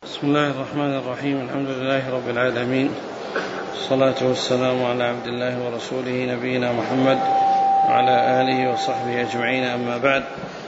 بسم الله الرحمن الرحيم. الحمد لله رب العالمين، الصلاة والسلام على عبد الله ورسوله نبينا محمد وعلى آله وصحبه أجمعين، أما بعد.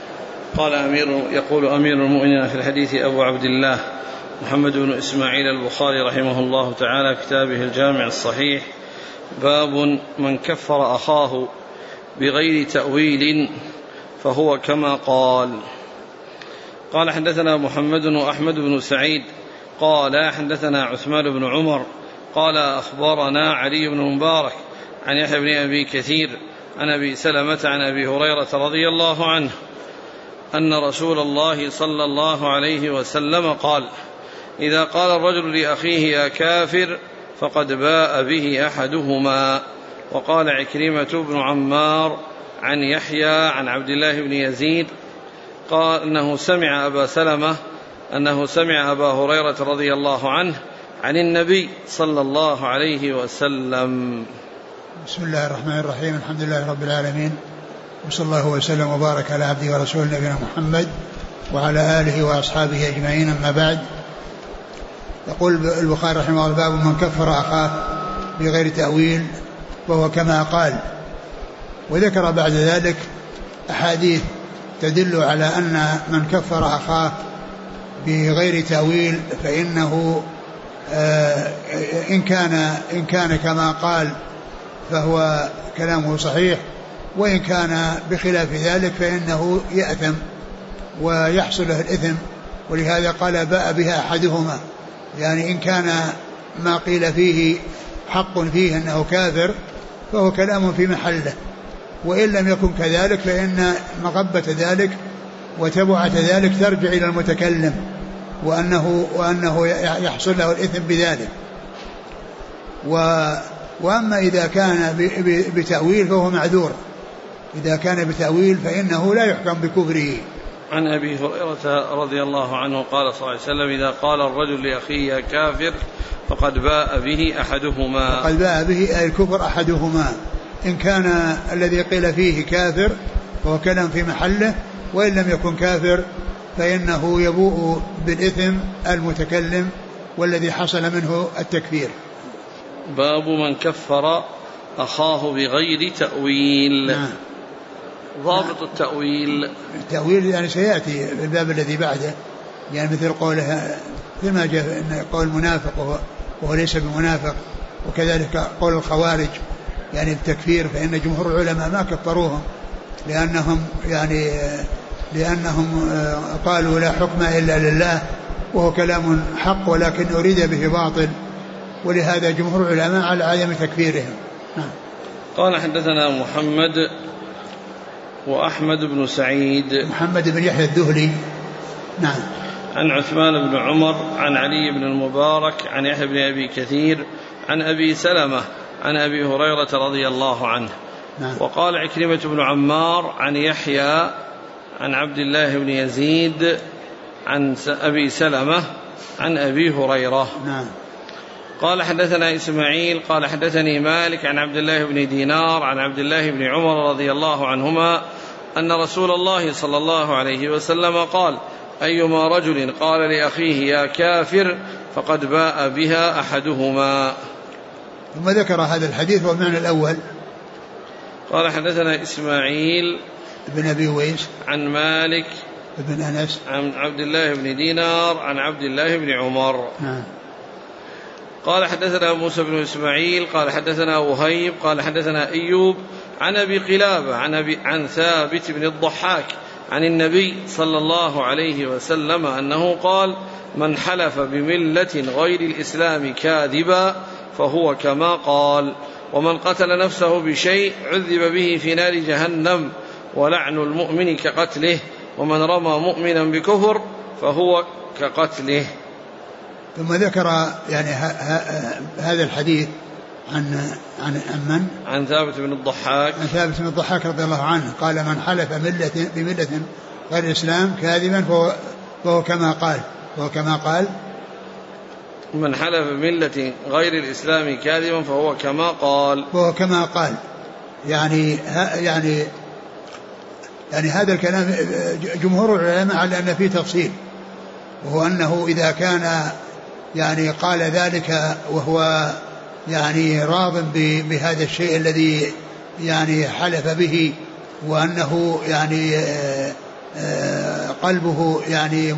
يقول أمير المؤمنين في الحديث أبو عبد الله محمد بن إسماعيل البخاري رحمه الله تعالى، كتابه الجامع الصحيح: باب من كفر أخاه بغير تأويل فهو كما قال. قال: حدثنا محمد وأحمد بن سعيد قال حدثنا عثمان بن عمر قال أخبرنا علي بن مبارك عن يحيى بن أبي كثير عن أبي سلمة عن أبي هريرة رضي الله عنه أن رسول الله صلى الله عليه وسلم قال: إذا قال الرجل لأخيه يا كافر فقد باء به أحدهما. وقال عكرمة بن عمار عن يحيى عن عبد الله بن يزيد قال أنه سمع أبا سلمة أنه سمع أبا هريرة رضي الله عنه عن النبي صلى الله عليه وسلم. بسم الله الرحمن الرحيم. الحمد لله رب العالمين، وصلى الله وسلم وبارك على عبده ورسوله نبينا محمد وعلى آله وأصحابه أجمعين، أما بعد. يقول البخاري رحمه الله: باب من كفر أخاه بغير تأويل وهو كما قال. وذكر بعد ذلك أحاديث تدل على أن من كفر أخاه بغير تأويل فإنه إن كان كما قال فهو كلامه صحيح، وإن كان بخلاف ذلك فإنه يأثم ويحصل له الإثم. ولهذا قال: باء بها أحدهما، يعني إن كان ما قيل فيه حق فيه أنه كافر فهو كلام في محله، وإن لم يكن كذلك فإن مغبة ذلك وتبعة ذلك ترجع إلى المتكلم، وأنه يحصل له الإثم بذلك. وأما إذا كان بتأويل فهو معذور، إذا كان بتأويل فإنه لا يحكم بكفره. عن أبي هريرة رضي الله عنه قال صلى الله عليه وسلم: إذا قال الرجل لأخيه يا كافر فقد باء به أحدهما. فقد باء به الكفر أحدهما، إن كان الذي قيل فيه كافر فهو كلام في محله، وإن لم يكن كافر فإنه يبوء بالإثم المتكلم والذي حصل منه التكفير. باب من كفر أخاه بغير تأويل. ضابط التأويل: التأويل يعني سيأتي الباب الذي بعده، يعني مثل قوله كما جاء قول المنافق وهو ليس بمنافق، وكذلك قول الخوارج يعني التكفير، فإن جمهور العلماء ما كفروهم لأنهم قالوا لا حكم إلا لله، وهو كلام حق ولكن أريد به باطل، ولهذا جمهور العلماء على عدم تكفيرهم. قال: حدثنا محمد وأحمد بن سعيد. محمد بن يحيى الذهلي، نعم. عن عثمان بن عمر عن علي بن المبارك عن يحيى بن أبي كثير عن أبي سلمة عن أبي هريرة رضي الله عنه. نعم. وقال عكرمة بن عمار عن يحيى عن عبد الله بن يزيد عن أبي سلمة عن أبي هريرة. نعم. قال: حدثنا إسماعيل قال حدثني مالك عن عبد الله بن دينار عن عبد الله بن عمر رضي الله عنهما أن رسول الله صلى الله عليه وسلم قال: أيما رجل قال لأخيه يا كافر فقد باء بها أحدهما. ثم ذكر هذا الحديث والمعنى الأول. قال: حدثنا إسماعيل بن أبي ويس عن مالك بن أنس عن عبد الله بن دينار عن عبد الله بن عمر. قال: حدثنا موسى بن إسماعيل قال حدثنا وهيب قال حدثنا أيوب عن أبي قلابة عن ثابت بن الضحاك عن النبي صلى الله عليه وسلم أنه قال: من حلف بملة غير الإسلام كاذبا فهو كما قال، ومن قتل نفسه بشيء عذب به في نار جهنم، ولعن المؤمن كقتله، ومن رمى مؤمنا بكفر فهو كقتله. ثم ذكر يعني هذا الحديث عن من؟ عن ثابت بن الضحاك. عن ثابت بن الضحاك رضي الله عنه قال: من حلف بملة غير الإسلام كاذبا فهو كما قال من حلف بملة غير الإسلام كاذبا فهو كما قال. يعني هذا الكلام جمهور العلماء على أن فيه تفصيل، وهو أنه إذا كان يعني قال ذلك وهو يعني راض بهذا الشيء الذي يعني حلف به، وأنه يعني قلبه يعني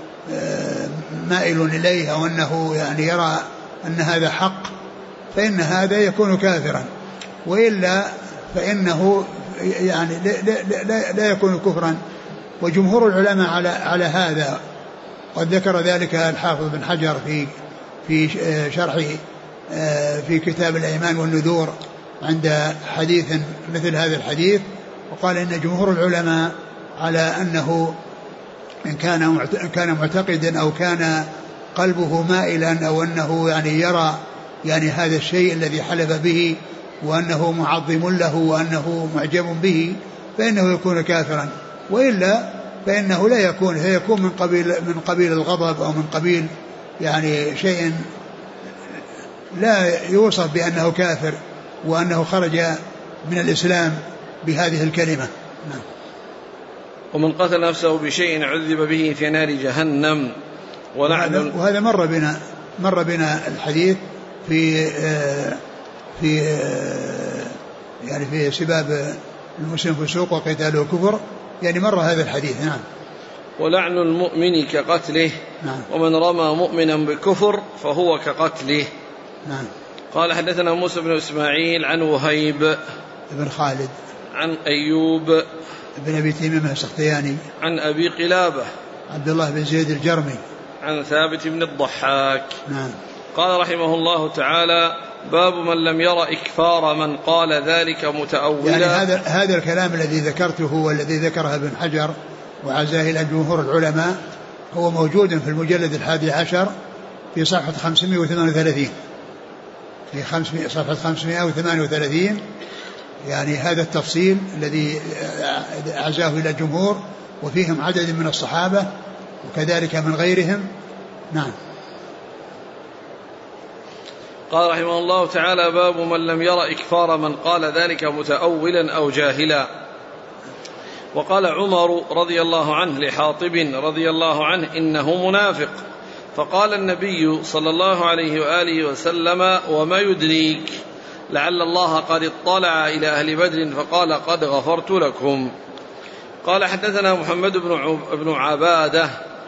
مائل إليه، أو أنه يعني يرى أن هذا حق، فإن هذا يكون كافرا، وإلا فإنه يعني لا يكون كفرا. وجمهور العلماء على هذا، قد ذكر ذلك الحافظ بن حجر في شرحه في كتاب الأيمان والنذور عند حديث مثل هذا الحديث، وقال إن جمهور العلماء على أنه إن كان معتقدا أو كان قلبه مائلا، أو أنه يعني يرى يعني هذا الشيء الذي حلف به وأنه معظم له وأنه معجب به، فإنه يكون كافرا، وإلا فإنه لا يكون، فيكون من قبيل الغضب، أو من قبيل يعني شيء لا يوصف بأنه كافر وأنه خرج من الإسلام بهذه الكلمة. نعم. ومن قتل نفسه بشيء عذب به في نار جهنم. وهذا مر بنا الحديث يعني في سباب المسلم فسوق وقتاله كفر، يعني مر هذا الحديث. نعم. ولعن المؤمن كقتله. نعم. ومن رمى مؤمنا بكفر فهو كقتله. نعم. قال حدثنا موسى بن إسماعيل عن وهيب بن خالد عن أيوب بن أبي تميمة السختياني عن أبي قلابة عبد الله بن زيد الجرمي عن ثابت بن الضحاك. نعم. قال رحمه الله تعالى: باب من لم ير إكفار من قال ذلك متأولا. يعني هذا الكلام الذي ذكرته والذي ذكره ابن حجر وعزاه إلى جمهور العلماء هو موجود في المجلد 11 في صفحة 538، في صفحة 538 يعني هذا التفصيل الذي عزاه إلى الجمهور، وفيهم عدد من الصحابة وكذلك من غيرهم. نعم. قال رحمه الله تعالى: باب من لم ير إكفار من قال ذلك متأولا أو جاهلا. وقال عمر رضي الله عنه لحاطب رضي الله عنه: إنه منافق. فقال النبي صلى الله عليه وآله وسلم: وما يدريك لعل الله قد اطلع إلى أهل بدر فقال قد غفرت لكم. قال حدثنا محمد بن عبادة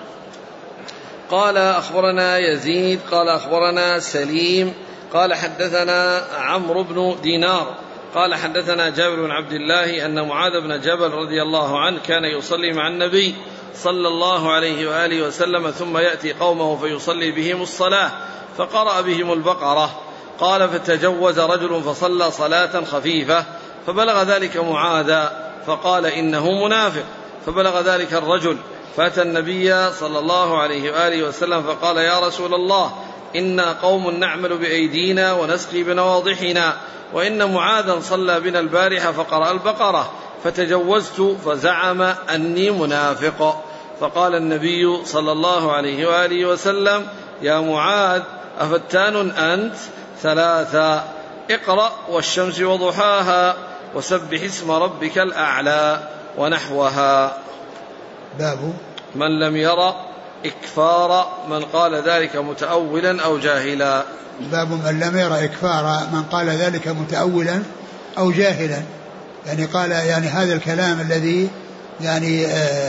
قال أخبرنا يزيد قال أخبرنا سليم قال حدثنا عمرو بن دينار قال حدثنا جابر بن عبد الله أن معاذ بن جبل رضي الله عنه كان يصلي مع النبي صلى الله عليه وآله وسلم، ثم يأتي قومه فيصلي بهم الصلاة فقرأ بهم البقرة. قال: فتجوز رجل فصلى صلاة خفيفة فبلغ ذلك معاذا فقال: إنه منافق. فبلغ ذلك الرجل فأتى النبي صلى الله عليه وآله وسلم فقال: يا رسول الله، إنا قوم نعمل بأيدينا ونسقي بنواضحنا، وإن معاذا صلى بنا البارحة فقرأ البقرة فتجوزت فزعم أني منافق. فقال النبي صلى الله عليه وآله وسلم: يا معاذ، أفتان أنت؟ 3: اقرأ والشمس وضحاها وسبح اسم ربك الأعلى ونحوها. باب من لم يرى إكفار من قال ذلك متأولا أو جاهلا. باب من لم يرى إكفار من قال ذلك متأولا أو جاهلا، يعني قال يعني هذا الكلام الذي يعني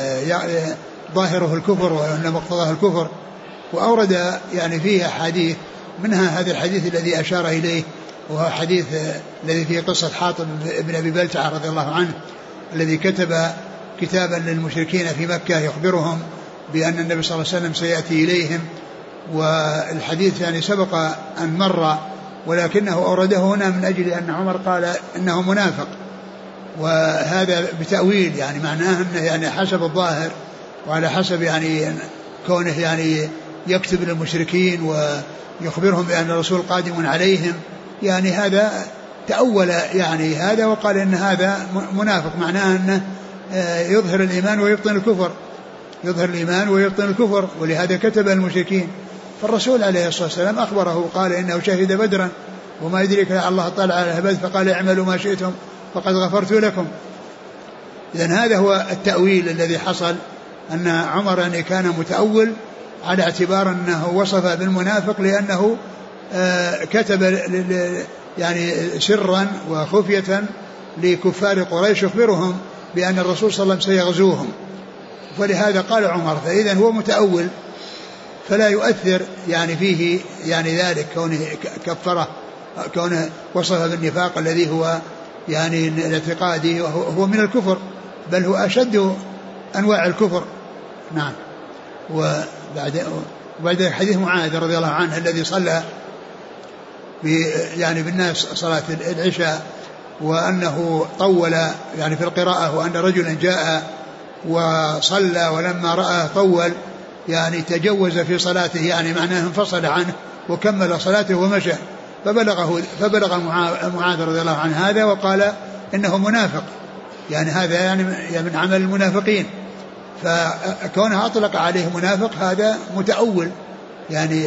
ظاهره الكفر وأن مقتضاه الكفر، وأورد يعني فيه حديث، منها هذا الحديث الذي أشار إليه، وهو حديث الذي فيه قصة حاطب بن أبي بلتعة رضي الله عنه الذي كتب كتابا للمشركين في مكة يخبرهم بأن النبي صلى الله عليه وسلم سيأتي إليهم، والحديث يعني سبق أن مر، ولكنه أورده هنا من أجل أن عمر قال إنه منافق، وهذا بتأويل، يعني معناه أنه يعني حسب الظاهر وعلى حسب يعني كونه يعني يكتب للمشركين ويخبرهم بأن الرسول قادم عليهم، يعني هذا تأول يعني هذا وقال إن هذا منافق، معناه أنه يظهر الإيمان ويبطن الكفر، يظهر الإيمان ويبطن الكفر، ولهذا كتب المشركين. فالرسول عليه الصلاة والسلام أخبره قال إنه شهد بدرا وما يدريك الله طلع على بدر فقال اعملوا ما شئتم فقد غفرت لكم. إذن هذا هو التأويل الذي حصل، أن عمر أن كان متأول على اعتبار أنه وصف بالمنافق لأنه كتب يعني سرا وخفية لكفار قريش يخبرهم بأن الرسول صلى الله عليه وسلم سيغزوهم، فلهذا قال عمر. فإذا هو متأول فلا يؤثر يعني فيه يعني ذلك كونه كفره، كونه وصف بالنفاق الذي هو يعني الاعتقادي وهو من الكفر، بل هو أشد أنواع الكفر. نعم. وبعد حديث معاذ رضي الله عنه الذي صلى يعني بالناس صلاة العشاء وأنه طول يعني في القراءة، وأن رجلا جاء وصلى ولما رأى طول يعني تجوز في صلاته، يعني معناه انفصل عنه وكمل صلاته ومشى، فبلغ معاذ رضي الله عنه هذا وقال إنه منافق، يعني هذا يعني من عمل المنافقين، فكونها أطلق عليه منافق هذا متأول يعني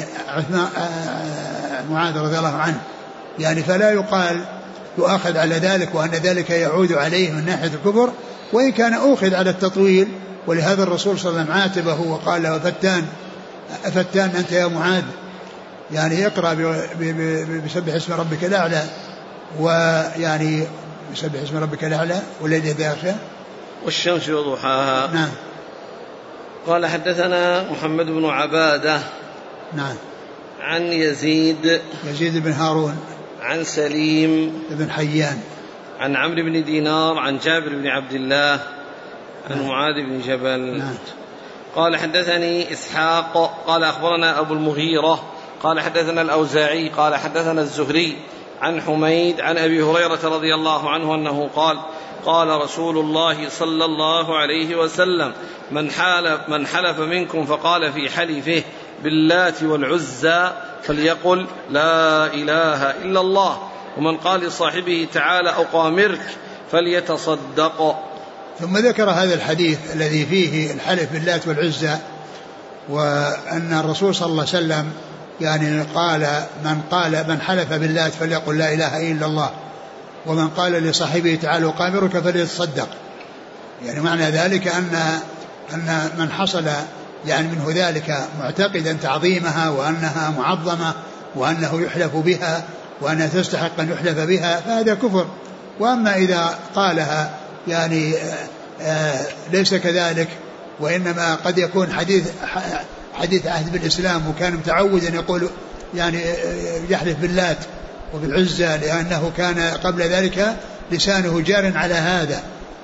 معاذ رضي الله عنه، يعني فلا يؤخذ على ذلك وأن ذلك يعود عليه من ناحية الكفر، وإن كان أخذ على التطويل. ولهذا الرسول صلى الله عليه وسلم عاتبه وقال أفتان أنت يا معاذ، يعني اقرأ بسبح اسم ربك الأعلى، ويعني بسبح اسم ربك الأعلى والليل إذا يغشى والشمس وضحاها. نعم. قال حدثنا محمد بن عبادة. نعم. عن يزيد بن هارون. عن سليم بن حيان. عن عمرو بن دينار عن جابر بن عبد الله عن معاذ بن جبل. نعم. قال حدثني إسحاق قال أخبرنا أبو المغيرة قال حدثنا الأوزاعي قال حدثنا الزهري عن حميد عن أبي هريرة رضي الله عنه أنه قال قال رسول الله صلى الله عليه وسلم من حلف منكم فقال في حلفه باللات والعزى فليقل لا إله إلا الله، ومن قال لصاحبه تعالى أقامرك فليتصدق. ثم ذكر هذا الحديث الذي فيه الحلف باللات والعزى، وأن الرسول صلى الله عليه وسلم يعني قال من حلف باللات فليقل لا إله إلا الله، ومن قال لصاحبه تعالى أقامرك فليتصدق. يعني معنى ذلك أن من حصل يعني منه ذلك معتقدا تعظيمها وأنها معظمة وأنه يحلف بها وأنها تستحق أن يحلف بها فهذا كفر. وأما إذا قالها يعني ليس كذلك، وإنما قد يكون حديث عهد بالإسلام وكان متعودا يقول يعني يحلف باللات وبالعزى لأنه كان قبل ذلك لسانه جار على هذا،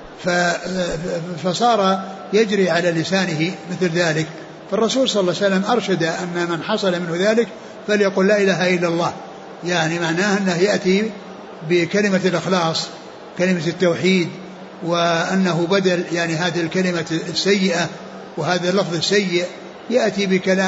فصار يجري على لسانه مثل ذلك. فالرسول صلى الله عليه وسلم أرشد أن من حصل منه ذلك فليقل لا إله إلا الله، يعني معناه أنه يأتي بكلمة الإخلاص كلمة التوحيد، وأنه بدل يعني هذه الكلمة السيئة وهذا اللفظ السيء يأتي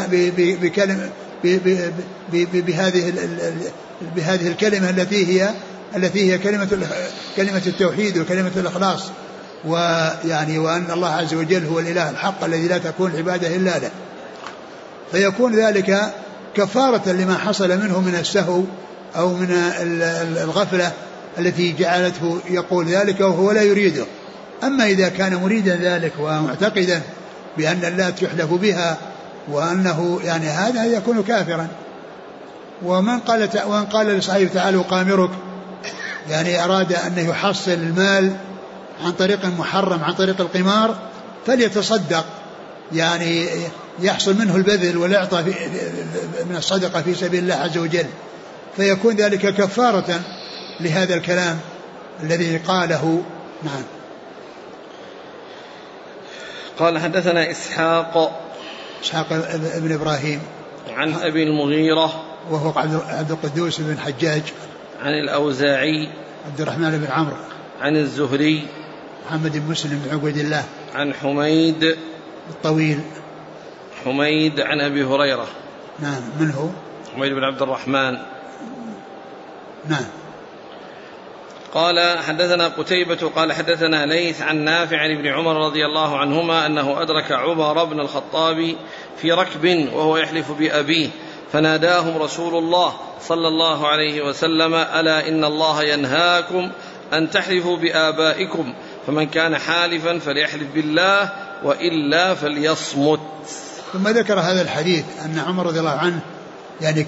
بهذه الكلمة التي هي كلمة التوحيد وكلمة الإخلاص، ويعني وأن الله عز وجل هو الإله الحق الذي لا تكون عبادة إلا له، فيكون ذلك كفارة لما حصل منه من السهو أو من الغفلة التي جعلته يقول ذلك وهو لا يريده. أما إذا كان مريدا ذلك ومعتقدا بأن اللات يحلف بها وأنه يعني هذا يكون كافرا. ومن قال لصاحبه تعالى أقامرك يعني أراد أن يحصل المال عن طريق محرم عن طريق القمار فليتصدق، يعني يحصل منه البذل والإعطاء من الصدقة في سبيل الله عز وجل، فيكون ذلك كفارة لهذا الكلام الذي قاله. نعم. قال حدثنا إسحاق ابن إبراهيم عن أبي المغيرة وهو عبد القدوس بن حجاج، عن الأوزاعي عبد الرحمن بن عمرو، عن الزهري محمد بن مسلم بن عبيد الله، عن حميد الطويل حميد عن أبي هريرة. نعم. من هو؟ حميد بن عبد الرحمن. نعم. قال حدثنا قتيبة قال حدثنا ليث عن نافع عن ابن عمر رضي الله عنهما أنه أدرك عمر بن الخطاب في ركب وهو يحلف بأبيه فناداهم رسول الله صلى الله عليه وسلم ألا إن الله ينهاكم أن تحلفوا بآبائكم، فمن كان حالفا فليحلف بالله وإلا فليصمت. ثم ذكر هذا الحديث أن عمر رضي الله عنه يعني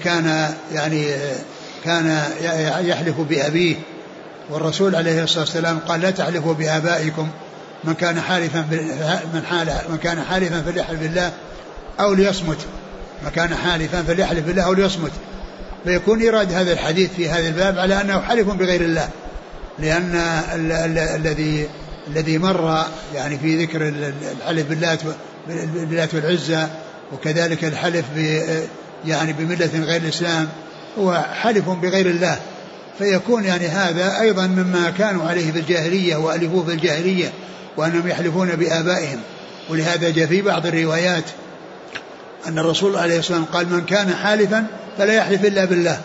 كان يحلف بأبيه، والرسول عليه الصلاة والسلام قال لا تحلفوا بآبائكم، من كان حالفا فليحلف بالله أو ليصمت، من كان حالفا فليحلف بالله أو ليصمت. فيكون إيراد هذا الحديث في هذا الباب على أنه حلف بغير الله، لأن الذي مر يعني في ذكر الحلف باللات والعزى، وكذلك الحلف يعني بملة غير الإسلام هو حلف بغير الله، فيكون يعني هذا أيضا مما كانوا عليه في الجاهلية وألفوه في الجاهلية، وأنهم يحلفون بآبائهم. ولهذا جاء في بعض الروايات أن الرسول عليه الصلاة والسلام قال من كان حالفا فلا يحلف إلا بالله،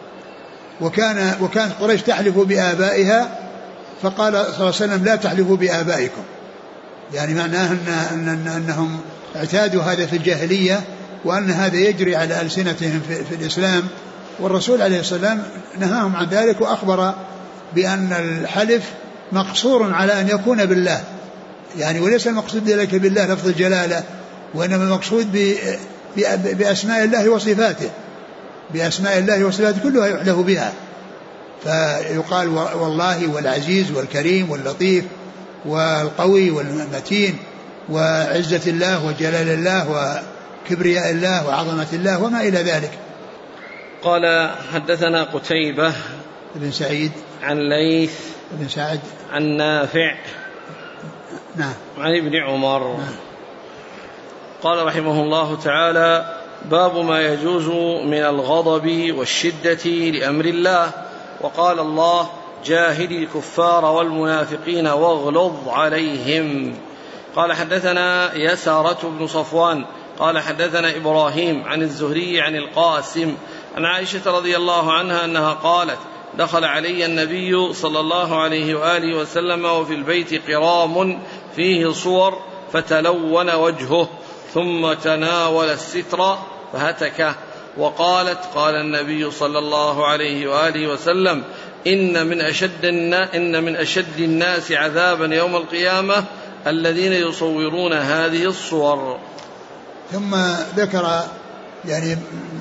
وكانت قريش تحلف بآبائها، فقال صلى الله عليه وسلم لا تحلفوا بآبائكم، يعني معناه أنهم اعتادوا هذا في الجاهلية، وأن هذا يجري على ألسنتهم في الإسلام، والرسول عليه السلام نهاهم عن ذلك، وأخبر بأن الحلف مقصور على أن يكون بالله، يعني وليس المقصود ذلك بالله لفظ الجلالة، وإنما المقصود بأسماء الله وصفاته، بأسماء الله وصفاته كلها يحلف بها، فيقال والله والعزيز والكريم واللطيف والقوي والمتين وعزة الله وجلال الله وكبرياء الله وعظمة الله وما إلى ذلك. قال حدثنا قتيبة بن سعيد عن ليث بن سعد عن نافع نعم عن ابن عمر نعم. قال رحمه الله تعالى: باب ما يجوز من الغضب والشدة لأمر الله. وقال الله: جاهد الكفار والمنافقين واغلظ عليهم. قال حدثنا يسارة بن صفوان قال حدثنا إبراهيم عن الزهري عن القاسم عن عائشة رضي الله عنها أنها قالت: دخل علي النبي صلى الله عليه وآله وسلم وفي البيت قرام فيه صور فتلون وجهه، ثم تناول الستر فهتكه، وقالت: قال النبي صلى الله عليه وآله وسلم: إن من أشد الناس عذابا يوم القيامة الذين يصورون هذه الصور. ثم ذكر يعني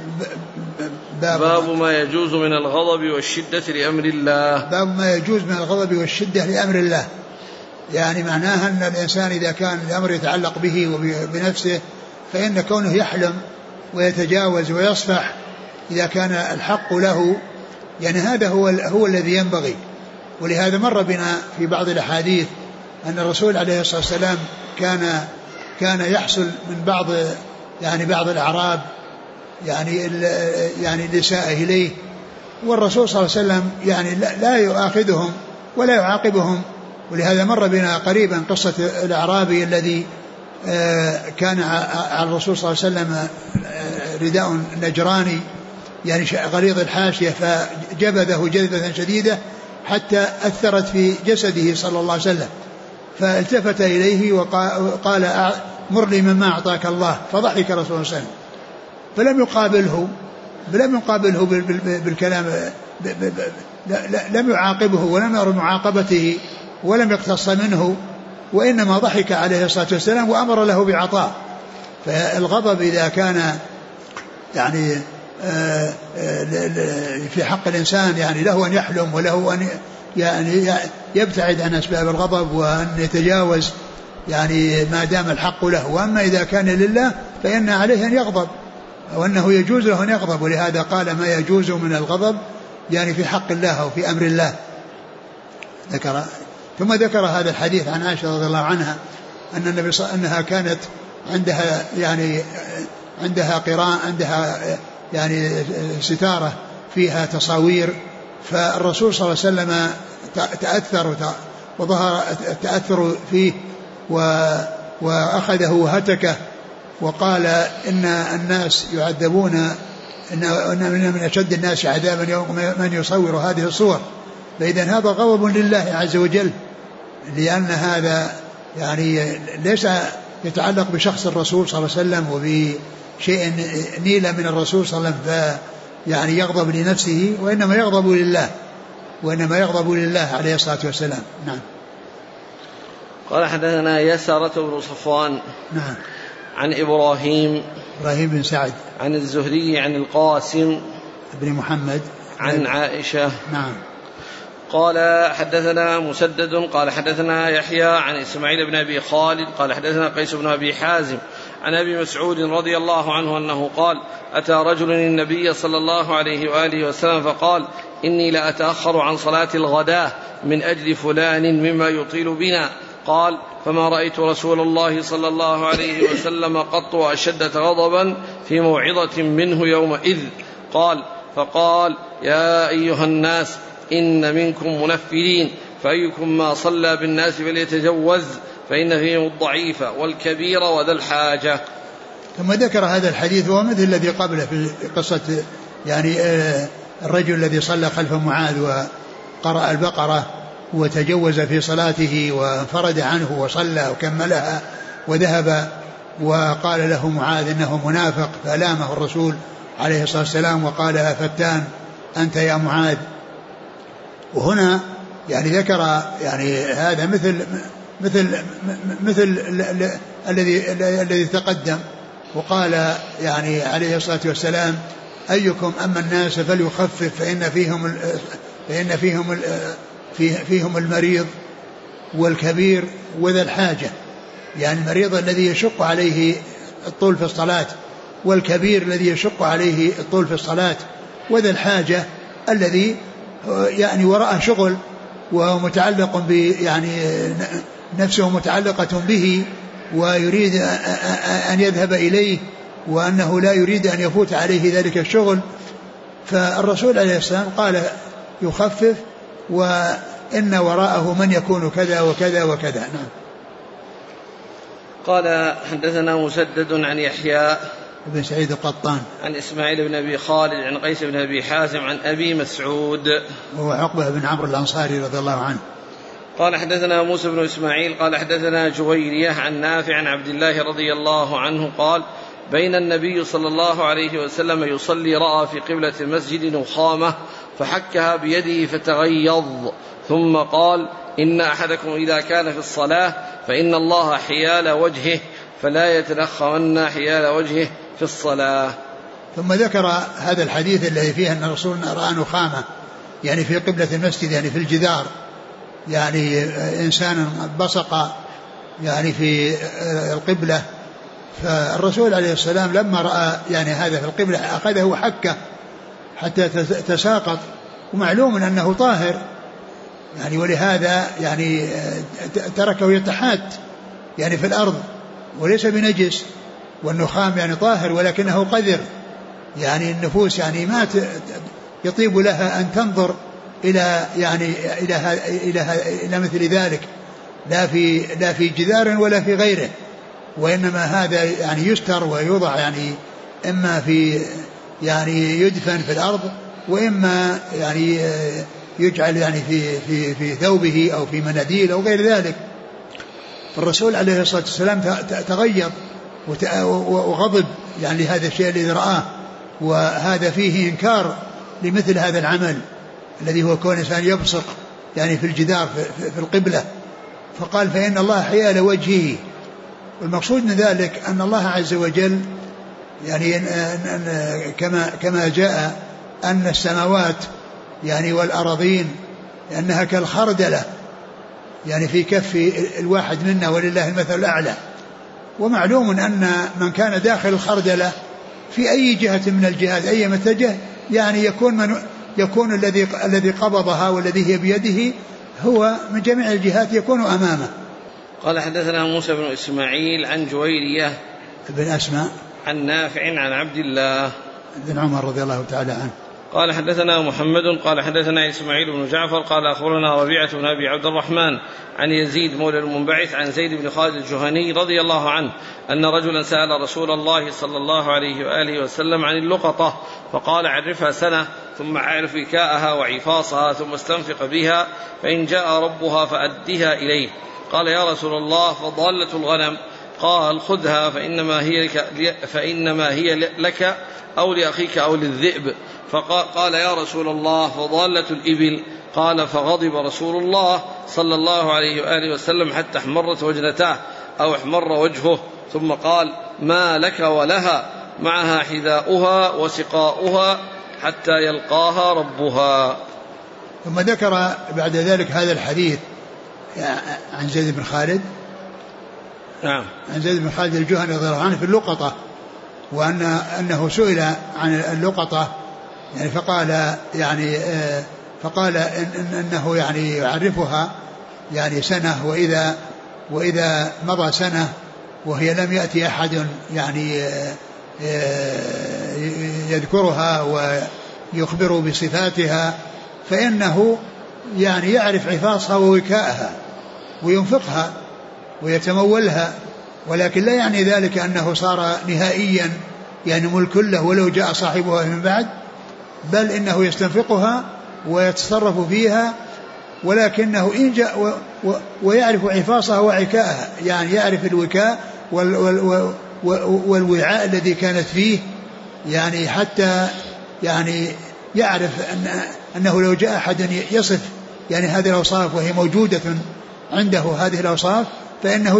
باب ما يجوز من الغضب والشدة لأمر الله. باب ما يجوز من الغضب والشدة لأمر الله، يعني معناها أن الإنسان إذا كان الأمر يتعلق به وبنفسه فإن كونه يحلم ويتجاوز ويصفح إذا كان الحق له، يعني هذا هو الذي ينبغي. ولهذا مر بنا في بعض الأحاديث أن الرسول عليه الصلاة والسلام كان يحصل من بعض الأعراب يعني الإساءة إليه، والرسول صلى الله عليه وسلم يعني لا يؤاخذهم ولا يعاقبهم. ولهذا مر بنا قريبا قصة الأعرابي الذي كان على الرسول صلى الله عليه وسلم رداء نجراني يعني غليظ الحاشية، فجبذه جذبة شديدة حتى أثرت في جسده صلى الله عليه وسلم، فالتفت إليه وقال: مرني مما أعطاك الله. فضحك الرسول صلى الله عليه وسلم، فلم يقابله بالكلام، لم يعاقبه ولم ير معاقبته ولم يقتص منه، وإنما ضحك عليه الصلاة والسلام وأمر له بعطاء. فالغضب إذا كان يعني في حق الإنسان يعني له أن يحلم وله أن يعني يبتعد عن أسباب الغضب وأن يتجاوز يعني ما دام الحق له. وأما إذا كان لله فإن عليه أن يغضب، وأنه يجوز له أن يغضب. ولهذا قال ما يجوز من الغضب يعني في حق الله أو في أمر الله. ثم ذكر هذا الحديث عن عائشة رضي الله عنها أن النبي أنها كانت عندها قراء، عندها يعني ستارة فيها تصاوير، فالرسول صلى الله عليه وسلم تأثر وظهر التأثر فيه وأخذه وهتكه، وقال إن الناس يعذبون، إن من أشد الناس عذابا يوم من يصور هذه الصور. فإذا هذا غضب لله عز وجل، لأن هذا يعني ليس يتعلق بشخص الرسول صلى الله عليه وسلم وبشيء نيل من الرسول صلى الله عليه وسلم يعني يغضب لنفسه، وإنما يغضب لله عليه الصلاة والسلام. نعم. قال حدثنا يسارة بن صفوان نعم عن إبراهيم بن سعد عن الزهري عن القاسم بن محمد عن عائشة. نعم. قال حدثنا مسدد قال حدثنا يحيى عن إسماعيل بن أبي خالد قال حدثنا قيس بن أبي حازم عن أبي مسعود رضي الله عنه أنه قال أتى رجل النبي صلى الله عليه وآله وسلم فقال إني لأتأخر عن صلاة الغداة من أجل فلان مما يطيل بنا. قال فما رأيت رسول الله صلى الله عليه وسلم قط أشد غضبا في موعظة منه يومئذ. قال فقال يا أيها الناس إن منكم منفرين فأيكم ما صلى بالناس فليتجوز فإن فيهم الضعيف والكبير وذا الحاجة. ثم ذكر هذا الحديث ومثل الذي قبله في قصة يعني الرجل الذي صلى خلف معاذ وقرأ البقرة وتجوز في صلاته وانفرد عنه وصلى وكملها وذهب وقال له معاذ إنه منافق فلامه الرسول عليه الصلاة والسلام وقال فتان أنت يا معاذ. وهنا يعني ذكر يعني هذا مثل الذي تقدم وقال يعني عليه الصلاة والسلام أيكم أما الناس فليخفف فإن فيهم المريض والكبير وذا الحاجة، يعني المريض الذي يشق عليه الطول في الصلاة والكبير الذي يشق عليه الطول في الصلاة وذا الحاجة الذي يعني وراءه شغل ومتعلق يعني نفسه متعلقة به ويريد أن يذهب إليه وأنه لا يريد أن يفوت عليه ذلك الشغل. فالرسول عليه السلام قال يخفف وإن وراءه من يكون كذا وكذا وكذا. نعم. قال حدثنا مسدد عن يحيى بن سعيد القطان عن إسماعيل بن أبي خالد عن قيس بن أبي حازم عن أبي مسعود وهو عقبة بن عمرو الأنصاري رضي الله عنه. قال حدثنا موسى بن إسماعيل قال حدثنا جويرية عن نافع عن عبد الله رضي الله عنه قال بين النبي صلى الله عليه وسلم يصلي رأى في قبلة المسجد نخامة فحكها بيده فتغيظ ثم قال إن أحدكم إذا كان في الصلاة فإن الله حيال وجهه فلا يتنخمن حيال وجهه في الصلاة. ثم ذكر هذا الحديث الذي فيه أن الرسول رأى نخامة يعني في قبلة المسجد يعني في الجدار، يعني إنسان بصق يعني في القبلة، فالرسول عليه السلام لما رأى يعني هذا في القبلة أخذه وحكه حتى تساقط، ومعلوم أنه طاهر يعني ولهذا يعني تركه يتحات يعني في الأرض وليس بنجس، والنخام يعني طاهر ولكنه قذر، يعني النفوس يعني ما يطيب لها أن تنظر إلى يعني إلى مثل ذلك لا في جدار ولا في غيره، وإنما هذا يعني يستر ويوضع يعني إما في يعني يدفن في الأرض وإما يعني يجعل يعني في ثوبه أو في مناديل أو غير ذلك. الرسول عليه الصلاة والسلام تغير وغضب يعني لهذا الشيء الذي رآه، وهذا فيه إنكار لمثل هذا العمل الذي هو كون إنسان يبصق يعني في الجدار في القبلة. فقال فإن الله حيال وجهه، والمقصود من ذلك أن الله عز وجل يعني كما جاء أن السماوات يعني والأراضين أنها كالخردلة يعني في كف الواحد منا ولله المثل الأعلى، ومعلوم أن من كان داخل الخردلة في أي جهة من الجهات أي متجه يعني يكون الذي قبضها والذي هي بيده هو من جميع الجهات يكون أمامه. قال حدثنا موسى بن إسماعيل عن جويرية بن أسماء عن نافع عن عبد الله بن عمر رضي الله تعالى عنه قال حدثنا محمد قال حدثنا إسماعيل بن جعفر قال أخبرنا ربيعة بن أبي عبد الرحمن عن يزيد مولى المنبعث عن زيد بن خالد الجهني رضي الله عنه أن رجلا سأل رسول الله صلى الله عليه وآله وسلم عن اللقطة فقال عرفها سنة ثم عرف وكاءها وعفاصها ثم استنفق بها فإن جاء ربها فأدها إليه. قال يا رسول الله فضالة الغنم؟ قال خذها فإنما هي لك أو لأخيك أو للذئب. فقال يا رسول الله فضالة الإبل؟ قال فغضب رسول الله صلى الله عليه وآله وسلم حتى احمرت وجنتاه أو احمر وجهه ثم قال: ما لك ولها، معها حذاؤها وسقاؤها حتى يلقاها ربها. ثم ذكر بعد ذلك هذا الحديث عن زيد بن خالد. نعم. عن زيد بن خالد الجهني رضي الله عنه في اللقطة، وأنه سئل عن اللقطة يعني فقال إنه يعني يعرفها يعني سنة، وإذا مضى سنة وهي لم يأتي أحد يعني يذكرها ويخبر بصفاتها فإنه يعني يعرف عفاصها ووكاءها وينفقها ويتمولها، ولكن لا يعني ذلك أنه صار نهائيا يعني ملك له ولو جاء صاحبها من بعد، بل إنه يستنفقها ويتصرف فيها، ولكنه إن جاء ويعرف عفاصها وعكاءها، يعني يعرف الوكاء والوعاء الذي كانت فيه، يعني حتى يعني يعرف أنه لو جاء أحد يصف يعني هذه الأوصاف وهي موجودة عنده هذه الأوصاف فإنه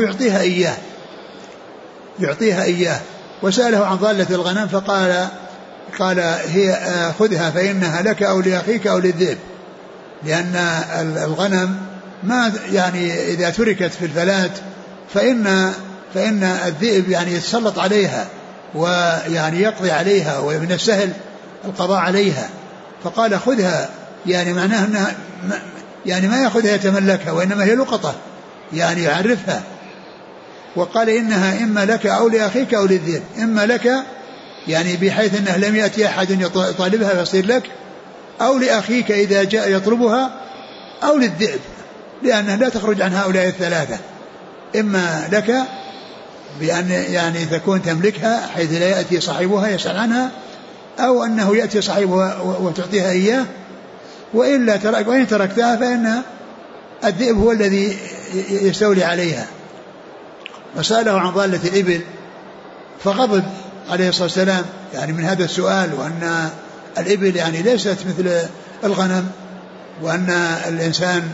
يعطيها إياه. وسأله عن ضالة الغنم قال هي خذها فإنها لك أو لأخيك أو للذئب، لأن الغنم ما يعني إذا تركت في الفلات فإن الذئب يعني يتسلط عليها ويعني يقضي عليها ومن السهل القضاء عليها، فقال خذها يعني معناه أنها يعني ما يأخذها يتملكها، وإنما هي لقطة يعني يعرفها. وقال إنها إما لك أو لأخيك أو للذئب، إما لك يعني بحيث أنه لم يأتي أحد يطالبها فيصير لك، أو لأخيك إذا جاء يطلبها، أو للذئب لأنها لا تخرج عن هؤلاء الثلاثة، إما لك بأن يعني تكون تملكها حيث لا يأتي صاحبها يسأل عنها، أو أنه يأتي صاحبها وتعطيها إياه، وإن تركتها فإن الذئب هو الذي يستولي عليها. وسأله عن ضالة الإبل فغضب عليه الصلاة والسلام يعني من هذا السؤال، وأن الإبل يعني ليست مثل الغنم، وأن الإنسان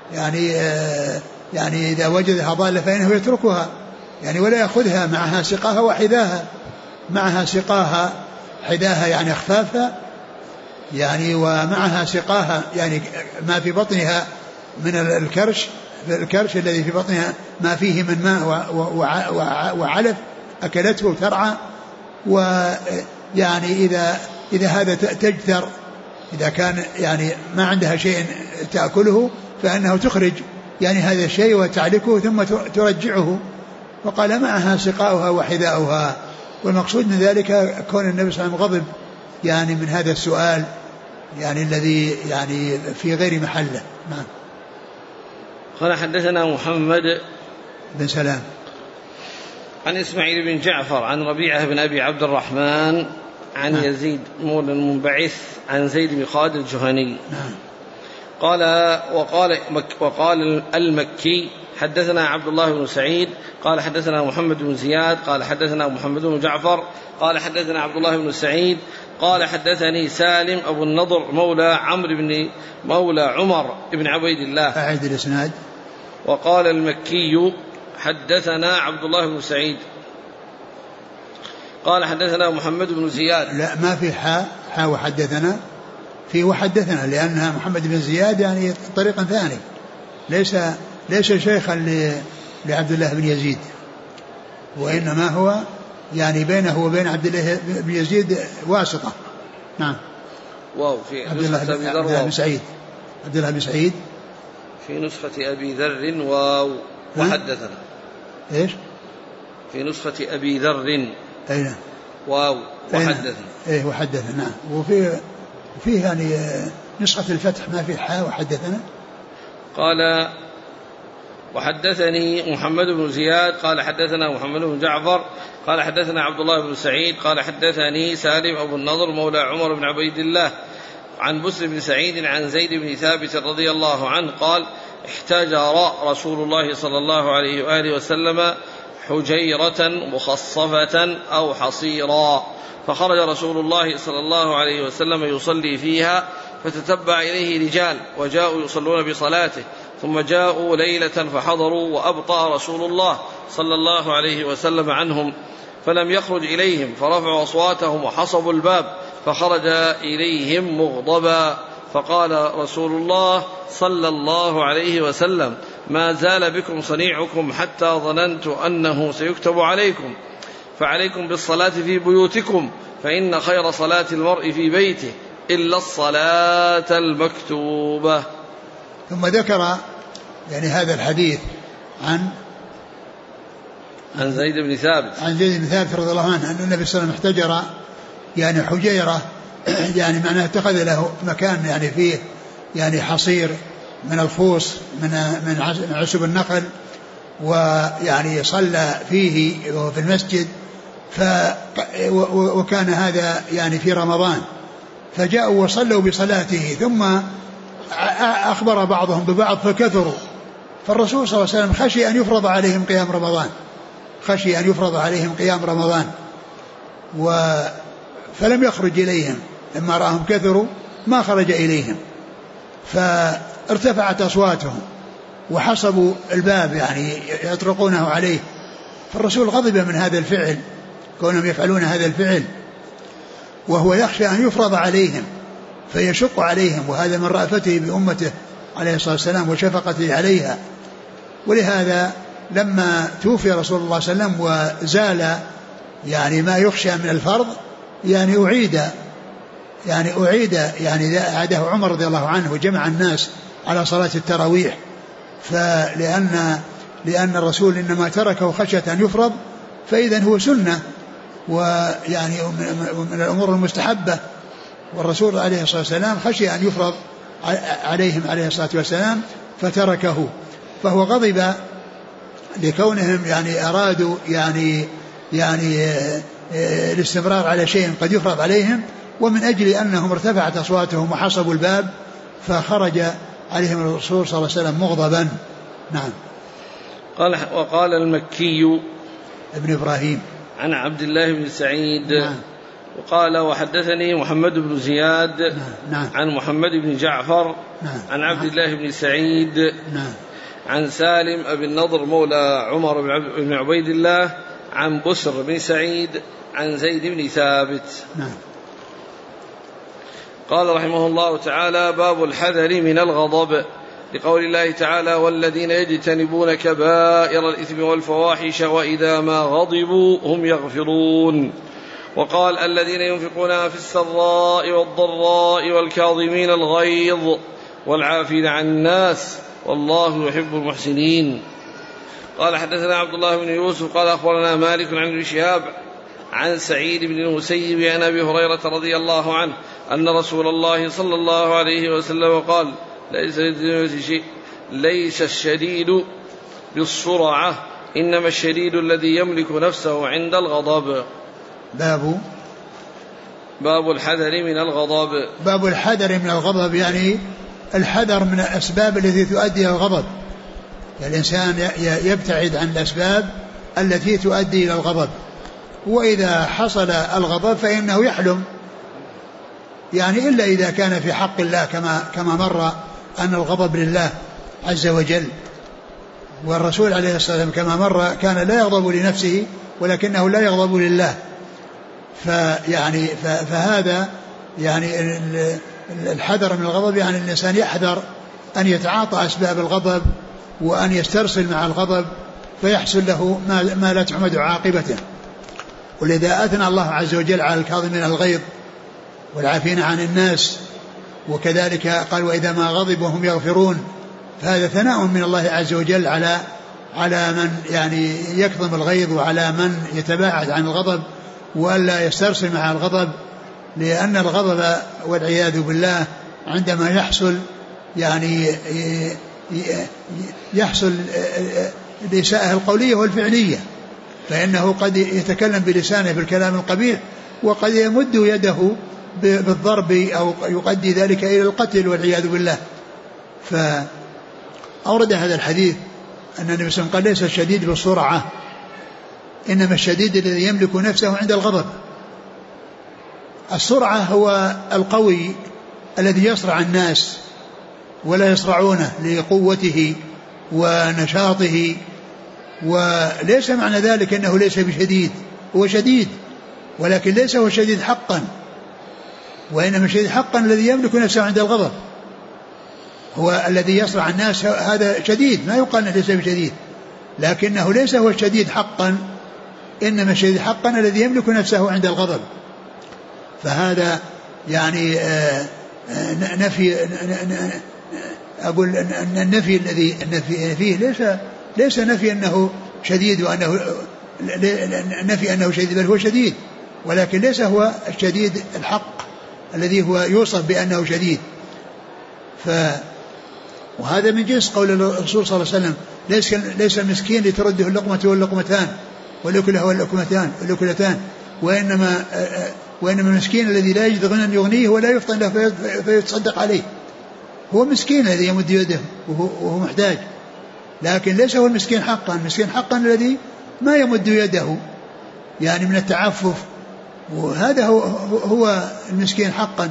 يعني إذا وجدها ضالة فإنه يتركها يعني ولا يأخذها، معها سقاها وحذاها، معها سقاها حذاها يعني أخفافها يعني، ومعها سقاها يعني ما في بطنها من الكرش الذي في بطنها ما فيه من ماء وعلف أكلته وترعى، ويعني إذا هذا تجثر إذا كان يعني ما عندها شيء تأكله فإنه تخرج يعني هذا الشيء وتعلكه ثم ترجعه. وقال معها سقاؤها وحذاؤها، والمقصود من ذلك كون النبي صلى الله عليه وسلم غضب يعني من هذا السؤال يعني الذي يعني في غير محله. نعم. قال حدثنا محمد بن سلام عن إسماعيل بن جعفر عن ربيعة بن أبي عبد الرحمن عن يزيد مولى المنبعث عن زيد بن خالد الجهني. وقال المكي حدثنا عبد الله بن سعيد قال حدثنا محمد بن زياد قال حدثنا محمد بن جعفر قال حدثنا عبد الله بن سعيد قال حدثني سالم أبو النضر مولى عمر بن عبيد الله. أعد الإسناد. وقال المكي حدثنا عبد الله بن سعيد قال حدثنا محمد بن زياد. لا ما في حاء وحدثنا، في وحدثنا، لأنها محمد بن زياد يعني طريق ثاني، ليس شيخا لعبد الله بن يزيد، وإنما هو يعني بينه وبين عبد الله بن يزيد واسطة. نعم. في عبد الله بن سعيد، عبد الله بن سعيد في نسخة أبي ذر وحدثنا. إيش؟ في نسخة أبي ذر أين وحدثنا. إيه وحدثنا. نعم. وفي يعني نسخة الفتح ما في حاء وحدثنا. قال وحدثني محمد بن زياد قال حدثنا محمد بن جعفر قال حدثنا عبد الله بن سعيد قال حدثني سالم أبو النضر مولى عمر بن عبيد الله عن بسر بن سعيد عن زيد بن ثابت رضي الله عنه قال احتجر رسول الله صلى الله عليه وآله وسلم حجيرة مخصفة أو حصيرا، فخرج رسول الله صلى الله عليه وسلم يصلي فيها، فتتبع إليه رجال وجاءوا يصلون بصلاته، ثم جاءوا ليلة فحضروا وأبطأ رسول الله صلى الله عليه وسلم عنهم فلم يخرج إليهم فرفعوا أصواتهم وحصبوا الباب فخرج إليهم مغضبا فقال رسول الله صلى الله عليه وسلم ما زال بكم صنيعكم حتى ظننت أنه سيكتب عليكم فعليكم بالصلاة في بيوتكم فإن خير صلاة المرء في بيته إلا الصلاة المكتوبة. ثم ذكر يعني هذا الحديث عن زيد بن ثابت رضي الله عنه أن النبي صلى الله عليه وسلم احتجر يعني حجيرة يعني معناه اتخذ له مكان يعني فيه يعني حصير من الفوس من عشب النخل ويعني صلى فيه في المسجد وكان هذا يعني في رمضان فجاءوا وصلوا بصلاته ثم أخبر بعضهم ببعض فكثروا فالرسول صلى الله عليه وسلم خشي أن يفرض عليهم قيام رمضان فلم يخرج إليهم لما رأهم كثروا ما خرج إليهم فارتفعت أصواتهم وحصبوا الباب يعني يطرقونه عليه فالرسول غضب من هذا الفعل كونهم يفعلون هذا الفعل وهو يخشى أن يفرض عليهم فيشق عليهم وهذا من رأفته بأمته عليه الصلاة والسلام وشفقته عليها. ولهذا لما توفي رسول الله صلى الله عليه وسلم وزال يعني ما يخشى من الفرض يعني أعيد يعني عاده عمر رضي الله عنه وجمع الناس على صلاة التراويح لأن الرسول إنما تركه خشية أن يفرض فإذا هو سنة ويعني من الأمور المستحبة والرسول عليه الصلاة والسلام خشي أن يفرض عليهم عليه الصلاة والسلام فتركه فهو غضب لكونهم يعني أرادوا يعني الاستمرار على شيء قد يفرض عليهم ومن أجل أنهم ارتفعت أصواتهم وحصبوا الباب فخرج عليهم الرسول صلى الله عليه وسلم مغضبا. نعم. وقال المكي ابن إبراهيم عن عبد الله بن سعيد. نعم. وقال وحدثني محمد بن زياد. نعم. عن محمد بن جعفر. نعم. عن عبد الله بن سعيد. نعم. عن سالم أبي النضر مولى عمر بن عبيد الله عن بسر بن سعيد عن زيد بن ثابت. نعم. قال رحمه الله تعالى باب الحذر من الغضب لقول الله تعالى والذين يجتنبون كبائر الإثم والفواحش وإذا ما غضبوا هم يغفرون. وقال الذين ينفقون في السراء والضراء والكاظمين الغيظ والعافين عن الناس والله يحب المحسنين. قال حدثنا عبد الله بن يوسف قال أخبرنا مالك عن ابن شهاب عن سعيد بن المسيب عن أبي هريرة رضي الله عنه أن رسول الله صلى الله عليه وسلم قال ليس الشديد بالصرعة إنما الشديد الذي يملك نفسه عند الغضب. باب الحذر من الغضب. باب الحذر من الغضب يعني الحذر من الأسباب التي تؤدي إلى الغضب يعني الإنسان يبتعد عن الأسباب التي تؤدي إلى الغضب وإذا حصل الغضب فإنه يحلم يعني إلا إذا كان في حق الله كما مر أن الغضب لله عز وجل والرسول عليه الصلاة والسلام كما مر كان لا يغضب لنفسه ولكنه لا يغضب لله فهذا يعني الحذر من الغضب يعني الإنسان يحذر أن يتعاطى أسباب الغضب وأن يسترسل مع الغضب فيحصل له ما لا تحمد عاقبته. ولذا أثنى الله عز وجل على الكاظمين الغيظ والعافين عن الناس وكذلك قال وإذا ما غضبوا هم يغفرون فهذا ثناء من الله عز وجل على من يعني يكظم الغيظ وعلى من يتباعد عن الغضب وألا يسترسل مع الغضب لأن الغضب والعياذ بالله عندما يحصل يعني يحصل الإساءة القولية والفعلية فإنه قد يتكلم بلسانه بالكلام القبيح وقد يمد يده بالضرب أو يؤدي ذلك إلى القتل والعياذ بالله. فأورد هذا الحديث أن النبي صلى الله عليه وسلم قال ليس الشديد بالسرعة إنما الشديد الذي يملك نفسه عند الغضب. السرعة هو القوي الذي يصرع الناس ولا يصرعونه لقوته ونشاطه. وليس معنى ذلك أنه ليس بشديد، هو شديد ولكن ليس هو شديد حقا، وإنما شديد حقا الذي يملك نفسه عند الغضب، هو الذي يصرع الناس، هذا شديد، ما يقال أنه ليس بشديد، لكنه ليس هو الشديد حقا، إنما الشديد حقا الذي يملك نفسه عند الغضب. فهذا يعني نفي، أقول أن النفي الذي فيه ليس نفي أنه شديد وأنه نفي أنه شديد، بل هو شديد ولكن ليس هو الشديد الحق الذي هو يوصف بأنه شديد. وهذا من جنس قول الرسول صلى الله عليه وسلم: ليس المسكين لترده اللقمة واللقمتان والأكلة والأكلتان، وإنما المسكين الذي لا يجد غنى يغنيه ولا يفطن له فيتصدق عليه، هو مسكين الذي يمد يده وهو محتاج، لكن ليس هو المسكين حقا. المسكين حقا الذي ما يمد يده يعني من التعفف، وهذا هو المسكين حقا.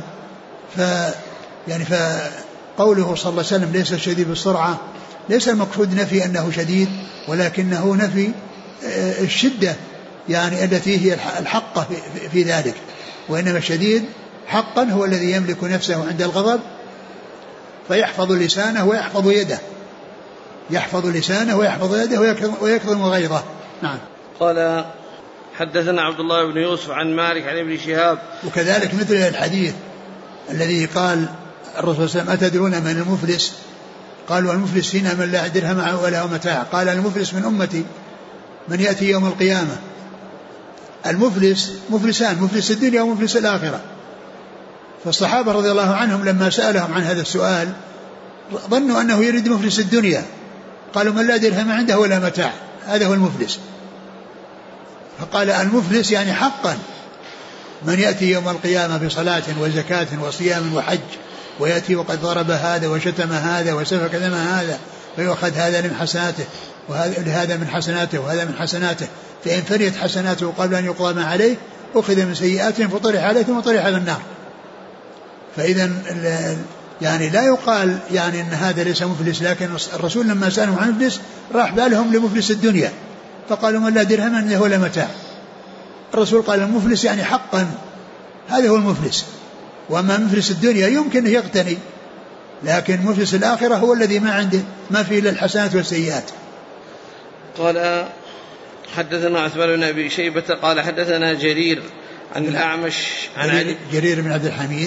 فقوله صلى الله عليه وسلم ليس الشديد بالسرعة، ليس المقصود نفي أنه شديد، ولكنه نفي الشدة يعني التي هي الحقة في ذلك. وإنما الشديد حقا هو الذي يملك نفسه عند الغضب فيحفظ لسانه ويحفظ يده، يحفظ لسانه ويحفظ يده ويكظم غيظه. نعم. قال: حدثنا عبد الله بن يوسف عن مالك عن ابن شهاب. وكذلك مثل الحديث الذي قال الرسول صلى الله عليه وسلم: أتدرون من المفلس؟ قالوا: المفلس فينا من لا درهم معه ولا متاع. قال: المفلس من أمتي من يأتي يوم القيامة. المفلس مفلسان: مفلس الدنيا ومفلس الآخرة. فالصحابة رضي الله عنهم لما سألهم عن هذا السؤال ظنوا أنه يريد مفلس الدنيا، قالوا: من لا درهم عنده ولا متاع، هذا هو المفلس. فقال: المفلس يعني حقا من يأتي يوم القيامة بصلاة وزكاة وصيام وحج، ويأتي وقد ضرب هذا وشتم هذا وسفك دم هذا، فيؤخذ هذا من حسناته وهذا من حسناته وهذا من حسناته، فإن فريت حسناته قبل أن يقضى ما عليه أخذ من سيئاتهم فطرح عليه ثم طرح في النار. فإذا يعني لا يقال يعني أن هذا ليس مفلس، لكن الرسول لما سألهم عن مفلس راح بالهم لمفلس الدنيا، فقالوا: من لا درهم عنده ولا متاع. الرسول قال: المفلس يعني حقا هذا هو المفلس، وأما مفلس الدنيا يمكن أن يقتني، لكن مفلس الآخرة هو الذي ما عنده ما فيه إلا الحسنات والسيئات. قال: حدثنا عثمان بن أبي شيبة قال: حدثنا جرير عن الأعمش عن جرير بن عبد الحميد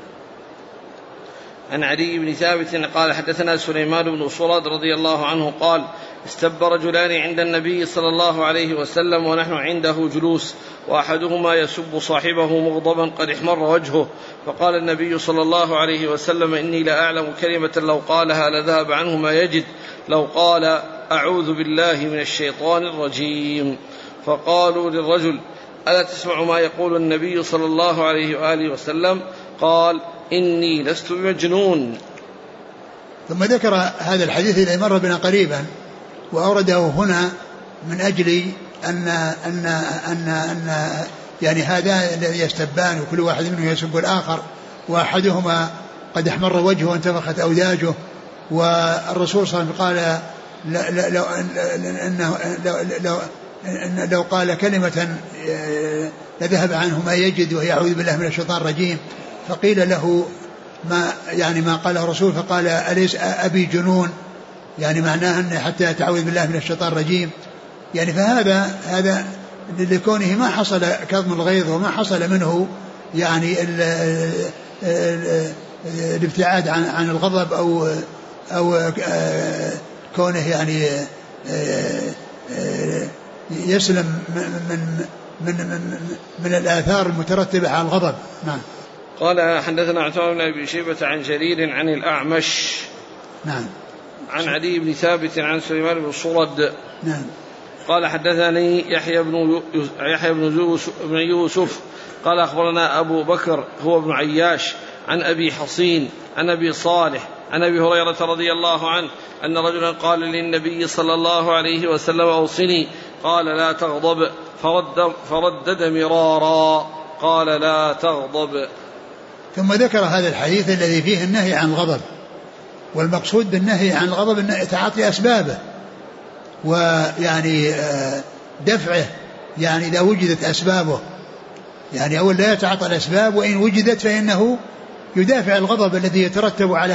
عن علي بن ثابت قال: حدثنا سليمان بن صرد رضي الله عنه قال: استب رجلان عند النبي صلى الله عليه وسلم ونحن عنده جلوس، وأحدهما يسب صاحبه مغضبا قد احمر وجهه، فقال النبي صلى الله عليه وسلم: إني لأعلم كلمة لو قالها لذهب عنه ما يجد، لو قال: أعوذ بالله من الشيطان الرجيم. فقالوا للرجل: ألا تسمع ما يقول النبي صلى الله عليه وآله وسلم؟ قال: إني لست بمجنون. ثم ذكر هذا الحديث الذي مر بنا قريبا وأورده هنا من أجل أن يعني هذا الذي يستبان وكل واحد منه يسب الآخر، وأحدهما قد احمر وجهه وانتفخت أوداجه، والرسول صلى الله عليه وسلم قال لو قال كلمة لذهب عنه ما يجد وهي أعوذ بالله من الشيطان الرجيم. فقيل له ما قاله الرسول، فقال: أليس أبي جنون؟ يعني معناه أن حتى تعوذ بالله من الشيطان الرجيم. يعني فهذا لكونه ما حصل كظم الغيظ وما حصل منه يعني الابتعاد عن الغضب أو كونه يعني يسلم من الآثار المترتبة على الغضب. نعم. قال: حدثنا عثمان بن أبي شيبة عن جرير عن الأعمش نعم عن علي بن ثابت عن سليمان بن صرد نعم قال: حدثني يحيى بن يوسف قال: أخبرنا أبو بكر هو ابن عياش عن أبي حصين عن أبي صالح عن أبي هريرة رضي الله عنه أن رجلا قال للنبي صلى الله عليه وسلم: أوصني. قال: لا تغضب. فردد مرارا قال: لا تغضب. ثم ذكر هذا الحديث الذي فيه النهي عن الغضب، والمقصود بالنهي عن الغضب أن تعاطي أسبابه ويعني دفعه، يعني إذا وجدت أسبابه، يعني أول لا يتعاطى الأسباب، وإن وجدت فإنه يدافع الغضب الذي يترتب على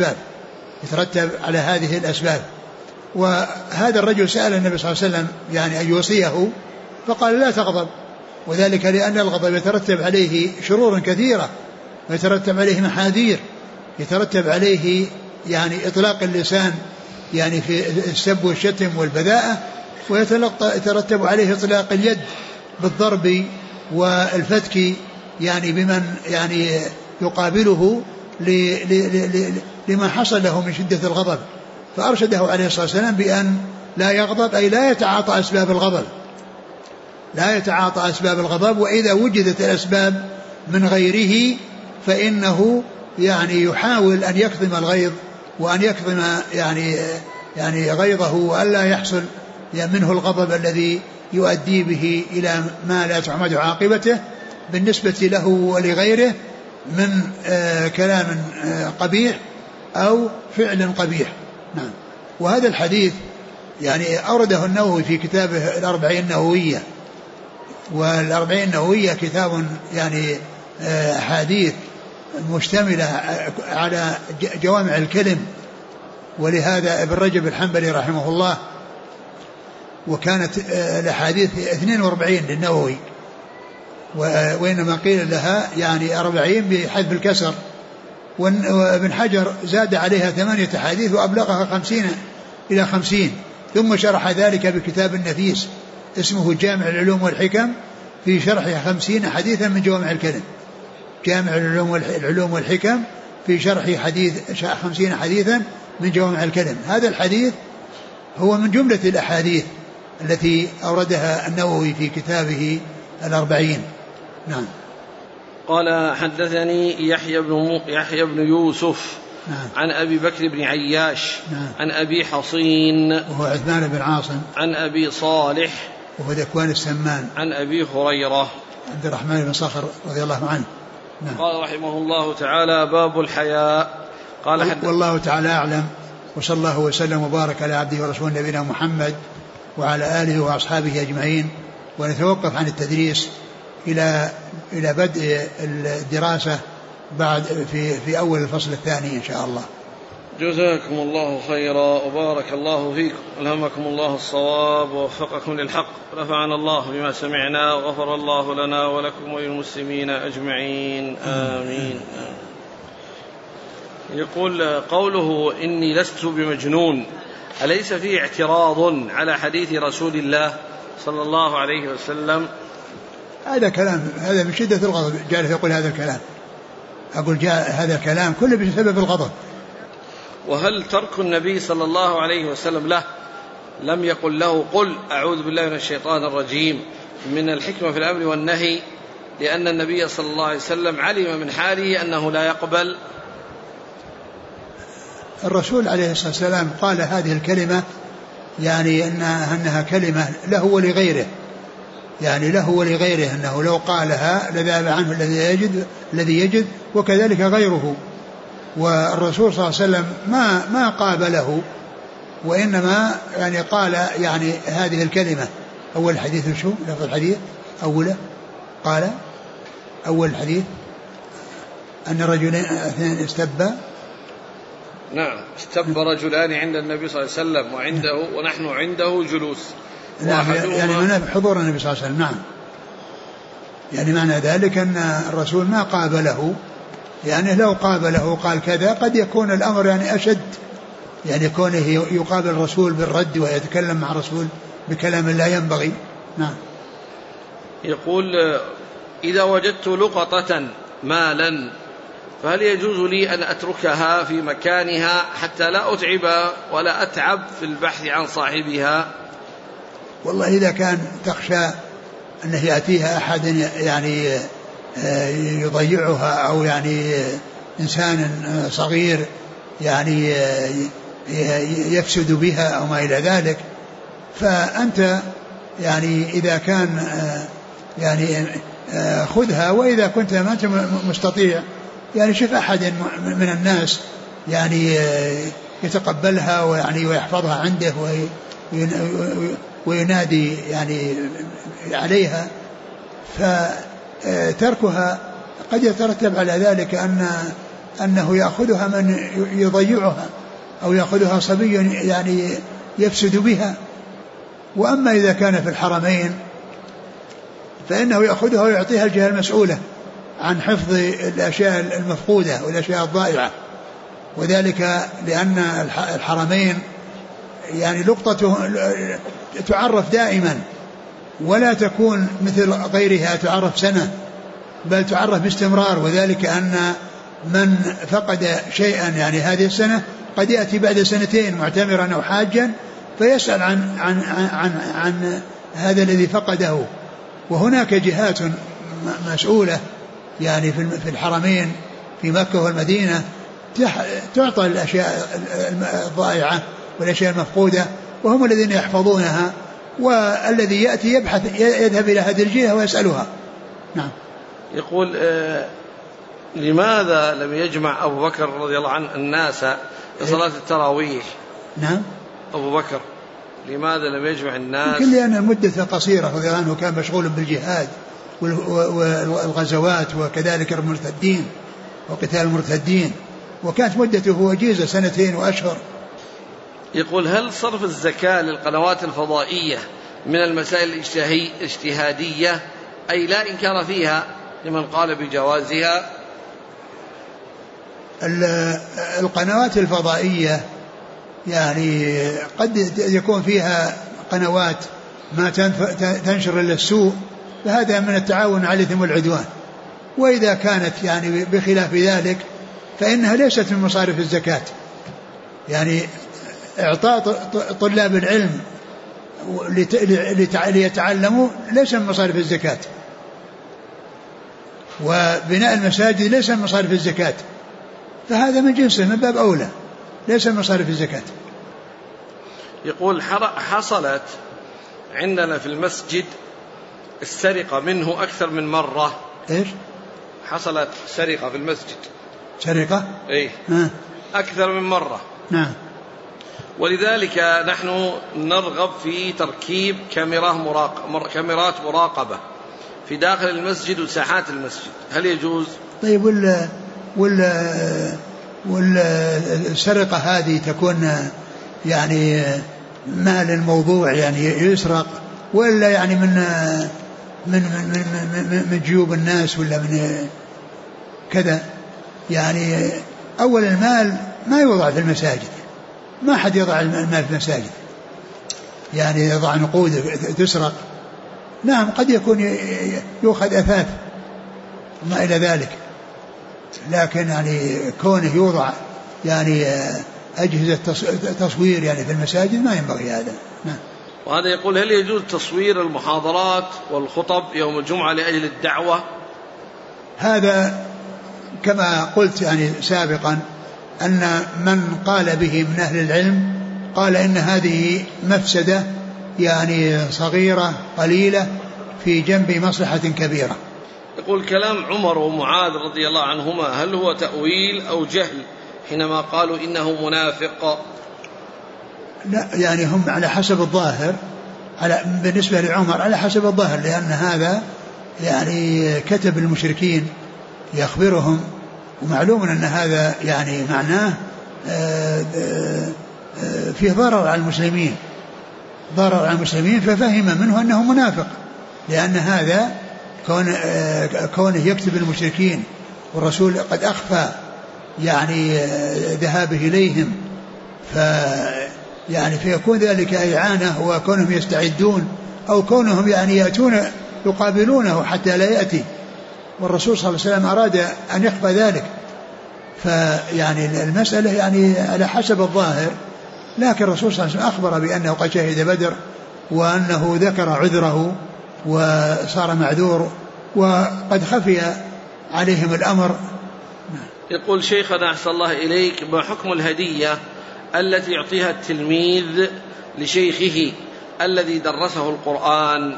هذه الأسباب. وهذا الرجل سأل النبي صلى الله عليه وسلم يعني أن يوصيه، فقال لا تغضب، وذلك لأن الغضب يترتب عليه شرور كثيرة، ويترتب عليه محاذير، يترتب عليه يعني إطلاق اللسان يعني في السب والشتم والبذاءة، ويترتب عليه إطلاق اليد بالضرب والفتك يعني بمن يعني يقابله لما حصل له من شدة الغضب. فأرشده عليه الصلاة والسلام بأن لا يغضب، أي لا يتعاطى أسباب الغضب، وإذا وجدت الأسباب من غيره فإنه يعني يحاول أن يكظم الغيظ، وأن يكظم يعني غيظه، وألا يحصل منه الغضب الذي يؤدي به إلى ما لا تعمد عاقبته بالنسبة له ولغيره من كلام قبيح أو فعل قبيح. نعم. وهذا الحديث يعني أورده النووي في كتابه الأربعين النووية، والأربعين النووية كتاب يعني أحاديث مشتملة على جوامع الكلم، ولهذا ابن رجب الحنبلي رحمه الله، وكانت الأحاديث 42 للنووي، وإنما قيل لها يعني 40 بحذف الكسر، وابن حجر زاد عليها 8 أحاديث وأبلغها 50 إلى 50، ثم شرح ذلك بكتاب النفيس اسمه جامع العلوم والحكم في شرح 50 حديثا من جوامع الكلم، جامع العلوم والحكم في شرح 50 حديثا من جوامع الكلم. هذا الحديث هو من جملة الأحاديث التي أوردها النووي في كتابه الأربعين. نعم. قال حدثني يحيى بن يوسف. نعم. عن أبي بكر بن عياش. نعم. عن أبي حصين وهو عثمان بن عاصم. عن أبي صالح وهو ذكوان السمان. عن أبي هريرة عبد الرحمن بن صخر رضي الله عنه. نعم. قال رحمه الله تعالى باب الحياء. قال والله تعالى أعلم، وصلى الله وسلم وبارك على عبده ورسوله نبينا محمد وعلى آله وأصحابه أجمعين. ونتوقف عن التدريس إلى بدء الدراسة بعد في أول الفصل الثاني إن شاء الله. جزاكم الله خيرا وبارك الله فيكم، ألهمكم الله الصواب ووفقكم للحق، رفعنا الله بما سمعنا وغفر الله لنا ولكم وللمسلمين أجمعين، آمين. يقول قوله إني لست بمجنون، أليس فيه اعتراض على حديث رسول الله صلى الله عليه وسلم؟ هذا كلام، هذا من شدة الغضب جالس يقول هذا الكلام، أقول جاء هذا الكلام كله بسبب الغضب. وهل ترك النبي صلى الله عليه وسلم له لم يقل له قل أعوذ بالله من الشيطان الرجيم من الحكمة في الأمر والنهي، لأن النبي صلى الله عليه وسلم علم من حاله أنه لا يقبل؟ الرسول عليه الصلاة والسلام قال هذه الكلمة يعني أنها كلمة له ولغيره، يعني له ولغيره، أنه لو قالها لذهب عنه الذي يجد وكذلك غيره. والرسول صلى الله عليه وسلم ما قابله، وإنما يعني قال يعني هذه الكلمة. أول الحديث شو لفظ الحديث أوله؟ قال أول الحديث أن رجلين اثنين استبا. نعم، استب رجلان عند النبي صلى الله عليه وسلم وعنده ونحن عنده جلوس. نعم، يعني من حضور النبي صلى الله عليه وسلم. نعم، يعني معنى ذلك أن الرسول ما قابله، يعني لو قابله قال كذا قد يكون الأمر يعني أشد، يعني كونه يقابل الرسول بالرد ويتكلم مع الرسول بكلام لا ينبغي. نعم. يقول إذا وجدت لقطة مالا فهل يجوز لي أن أتركها في مكانها حتى لا أتعب ولا أتعب في البحث عن صاحبها؟ والله إذا كان تخشى أنه يأتيها أحد يعني يضيعها، أو يعني إنسان صغير يعني يفسد بها أو ما إلى ذلك، فأنت يعني إذا كان يعني خذها، وإذا كنت ما أنت مستطيع يعني شوف أحد من الناس يعني يتقبلها ويعني ويحفظها عنده وينادي يعني عليها، فتركها قد يترتب على ذلك أنه يأخذها من يضيعها أو يأخذها صبي يعني يفسد بها. وأما إذا كان في الحرمين فإنه يأخذها ويعطيها الجهة المسؤولة عن حفظ الأشياء المفقودة والأشياء الضائعة، وذلك لأن الحرمين يعني لقطته تعرف دائما ولا تكون مثل غيرها تعرف سنة، بل تعرف باستمرار، وذلك أن من فقد شيئا يعني هذه السنة قد يأتي بعد سنتين معتمرا أو حاجا فيسأل عن هذا الذي فقده. وهناك جهات مسؤولة يعني في الحرمين في مكة والمدينة تعطى الأشياء الضائعة والأشياء المفقودة، وهم الذين يحفظونها، والذي يأتي يبحث يذهب إلى هذه الجهة ويسألها. نعم. يقول لماذا لم يجمع أبو بكر رضي الله عنه الناس لصلاة التراويح؟ نعم. أبو بكر لماذا لم يجمع الناس؟ يمكن لأن المدة قصيرة رضي الله عنه كان مشغول بالجهاد والغزوات وكذلك المرتدين وقتال المرتدين، وكانت مدته وجيزة 2 وأشهر. يقول هل صرف الزكاة للقنوات الفضائية من المسائل الاجتهادية أي لا إنكار فيها لمن قال بجوازها؟ القنوات الفضائية يعني قد يكون فيها قنوات ما تنشر إلا السوء، فهذا من التعاون على الإثم والعدوان. وإذا كانت يعني بخلاف ذلك فإنها ليست من مصارف الزكاة، يعني إعطاء طلاب العلم ليتعلموا ليس من مصارف الزكاة، وبناء المساجد ليس من مصارف الزكاة، فهذا من جنسه من باب أولى ليس من مصارف الزكاة. يقول حصلت عندنا في المسجد السرقة منه أكثر من مرة. إيش؟ حصلت سرقة في المسجد. سرقة؟ إيه. أكثر من مرة. نعم. ولذلك نحن نرغب في تركيب كاميرات مراقبة في داخل المسجد وساحات المسجد، هل يجوز؟ طيب والسرقة هذه تكون يعني مال الموضوع يعني يسرق، ولا يعني من جيوب الناس، ولا من كذا؟ يعني أول المال ما يوضع في المساجد، ما حد يضع المال في المساجد، يعني يضع نقود تسرق. نعم قد يكون يؤخذ أثاث ما إلى ذلك، لكن يعني كونه يوضع يعني أجهزة تصوير يعني في المساجد ما ينبغي هذا. نعم. وهذا يقول هل يجوز تصوير المحاضرات والخطب يوم الجمعة لأجل الدعوة؟ هذا كما قلت يعني سابقا أن من قال به من أهل العلم قال إن هذه مفسدة يعني صغيرة قليلة في جنب مصلحة كبيرة. يقول كلام عمر ومعاذ رضي الله عنهما هل هو تأويل أو جهل حينما قالوا إنه منافق؟ لا يعني هم على حسب الظاهر، بالنسبة لعمر على حسب الظاهر، لأن هذا يعني كتب المشركين يخبرهم، ومعلوم أن هذا يعني معناه فيه ضرر على المسلمين، ضرر على المسلمين، ففهم منه أنه منافق، لأن هذا كونه يكتب المشركين والرسول قد أخفى يعني ذهابه إليهم، يعني فيكون ذلك إعانة، وكونهم يستعدون أو كونهم يعني يأتون يقابلونه حتى لا يأتي، والرسول صلى الله عليه وسلم أراد أن يخفى ذلك. فيعني المسألة يعني على حسب الظاهر، لكن الرسول صلى الله عليه وسلم أخبر بأنه قد شهد بدر، وأنه ذكر عذره وصار معذور، وقد خفي عليهم الأمر. يقول شيخنا أحسن الله إليك ما حكم الهدية التي يعطيها التلميذ لشيخه الذي درسه القرآن؟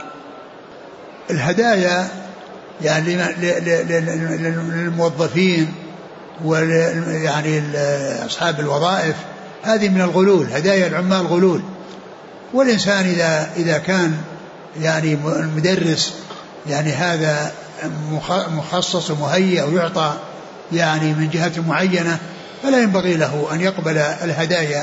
الهدايا يعني للموظفين يعني أصحاب الوظائف، هذه من الغلول، هدايا العمال غلول. والإنسان إذا كان يعني المدرس يعني هذا مخصص ومهيأ ويعطى يعني من جهة معينة، فلا ينبغي له أن يقبل الهدايا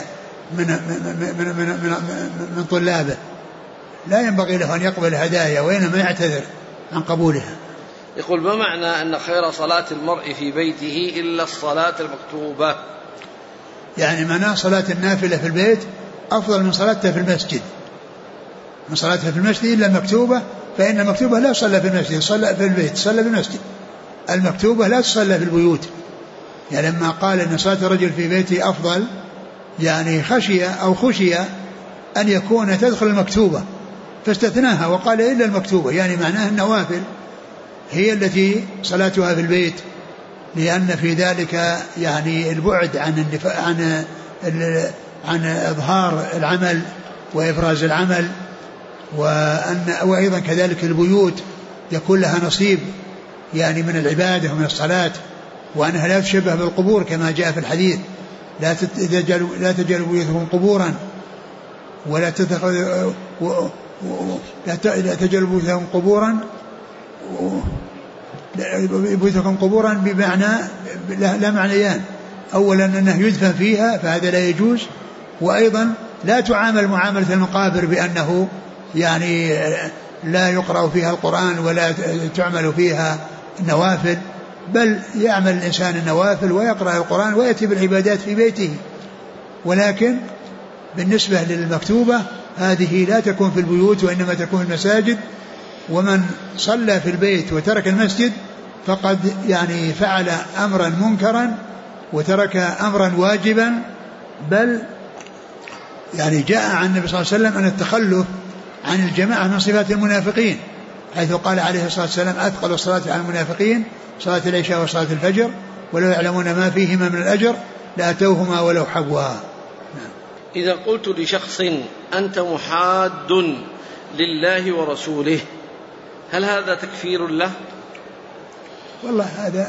من طلابه، لا ينبغي له أن يقبل الهدايا، وإنما يعتذر عن قبولها. يقول: ما معنى أن خير صلاة المرء في بيته إلا الصلاة المكتوبة؟ يعني معناه صلاة النافلة في البيت أفضل من صلاتها في المسجد، من صلاتها في المسجد إلا المكتوبة، فإن المكتوبة لا تصلى في المسجد، صلى في البيت، تصلى في المسجد. المكتوبة لا تصلى في البيوت. يعني لما قال إن صلاة الرجل في بيته أفضل، يعني خشي أن يكون تدخل المكتوبة فاستثناها وقال إلا المكتوبة، يعني معناه النوافل هي التي صلاتها في البيت، لأن في ذلك يعني البعد عن إظهار العمل وإبراز العمل، وأيضا كذلك البيوت يكون لها نصيب يعني من العبادة ومن الصلاة، وأنها لا تشبه بالقبور كما جاء في الحديث: لا تجعلوا بيوتكم قبورا ولا تجعلوا بيوتكم قبورا بمعنى لا معنيان: أولا أنه يدفن فيها فهذا لا يجوز، وأيضا لا تعامل معاملة المقابر بأنه يعني لا يقرأ فيها القرآن ولا تعمل فيها النوافل، بل يعمل الإنسان النوافل ويقرأ القرآن ويأتي بالعبادات في بيته. ولكن بالنسبة للمكتوبة هذه لا تكون في البيوت وإنما تكون في المساجد، ومن صلى في البيت وترك المسجد فقد يعني فعل أمرا منكرا وترك أمرا واجبا، بل يعني جاء عن النبي صلى الله عليه وسلم أن التخلف عن الجماعة من صفات المنافقين، حيث قال عليه الصلاة والسلام: أثقل الصلاة على المنافقين صلاة العشاء وصلاة الفجر ولو يعلمون ما فيهما من الأجر لأتوهما ولو حبوا. إذا قلت لشخص: أنت محاد لله ورسوله، هل هذا تكفير له؟ والله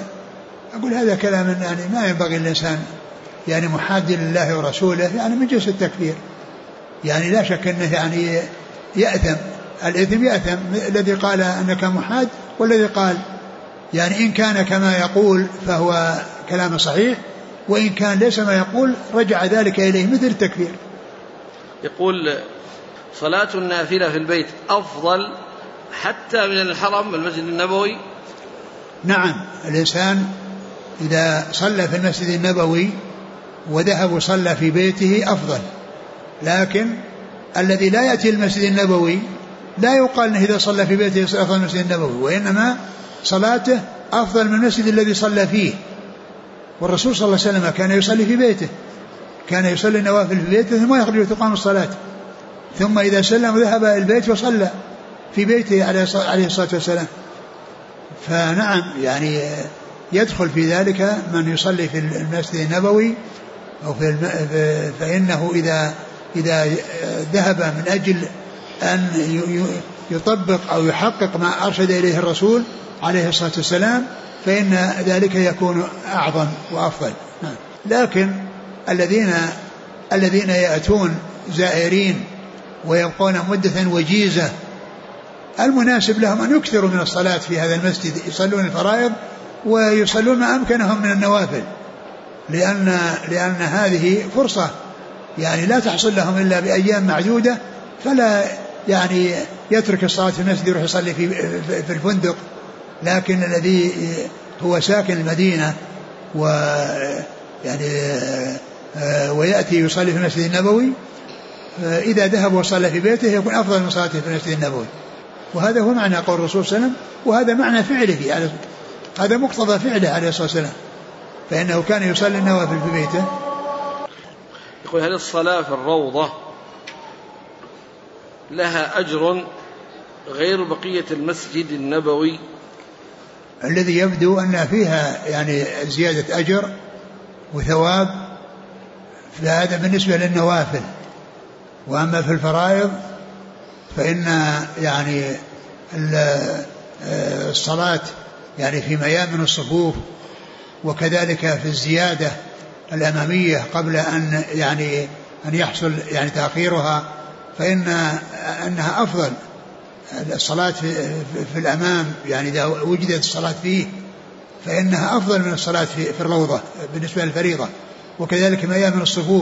هذا كلام يعني ما ينبغي الإنسان يعني محاد لله ورسوله يعني من جنس التكفير، يعني لا شك أنه يعني يأثم، الإثم يأثم الذي قال أنك محاد والذي قال، يعني إن كان كما يقول فهو كلام صحيح، وإن كان ليس ما يقول رجع ذلك إليه مثل التكفير. يقول: صلاة النافلة في البيت أفضل حتى من الحرم المسجد النبوي؟ نعم، الإنسان إذا صلى في المسجد النبوي وذهب وصلى في بيته أفضل، لكن الذي لا يأتي المسجد النبوي لا يقال أنه إذا صلى في بيته أفضل من المسجد النبوي، وإنما صلاته أفضل من المسجد الذي صلى فيه. والرسول صلى الله عليه وسلم كان يصلي في بيته، كان يصلي النوافل في بيته ثم يخرج وتقام الصلاة، ثم إذا سلم ذهب إلى البيت وصلى في بيته عليه الصلاة والسلام. فنعم يعني يدخل في ذلك من يصلي في المسجد النبوي أو فإنه إذا ذهب من أجل أن يطبق أو يحقق ما أرشد إليه الرسول عليه الصلاة والسلام فإن ذلك يكون أعظم وأفضل. لكن الذين يأتون زائرين ويبقون مدة وجيزة المناسب لهم أن يكثروا من الصلاة في هذا المسجد، يصلون الفرائض ويصلون ما أمكنهم من النوافل، لأن هذه فرصة يعني لا تحصل لهم إلا بأيام معدودة، فلا يعني يترك الصلاة في المسجد يروح يصلي في الفندق. لكن الذي هو ساكن المدينة ويأتي يصلي في المسجد النبوي إذا ذهب وصلى في بيته يكون أفضل من صلاته في المسجد النبوي. وهذا هو معنى قول الرسول صلى الله عليه وسلم، وهذا معنى فعله، هذا مقتضى فعله عليه الصلاة والسلام، فإنه كان يصلي النوافل في بيته. يقول: هل الصلاة في الروضة لها أجر غير بقية المسجد النبوي؟ الذي يبدو أن فيها يعني زيادة أجر وثواب، فهذا بالنسبة للنوافل. وأما في الفرائض فإن يعني الصلاة يعني في ميامن الصفوف وكذلك في الزيادة الأمامية قبل أن أن يحصل تأخيرها، فإنها أفضل. الصلاة في الأمام إذا وجدت الصلاة فيه فإنها أفضل من الصلاة في الروضة بالنسبة للفريضة، وكذلك ميامن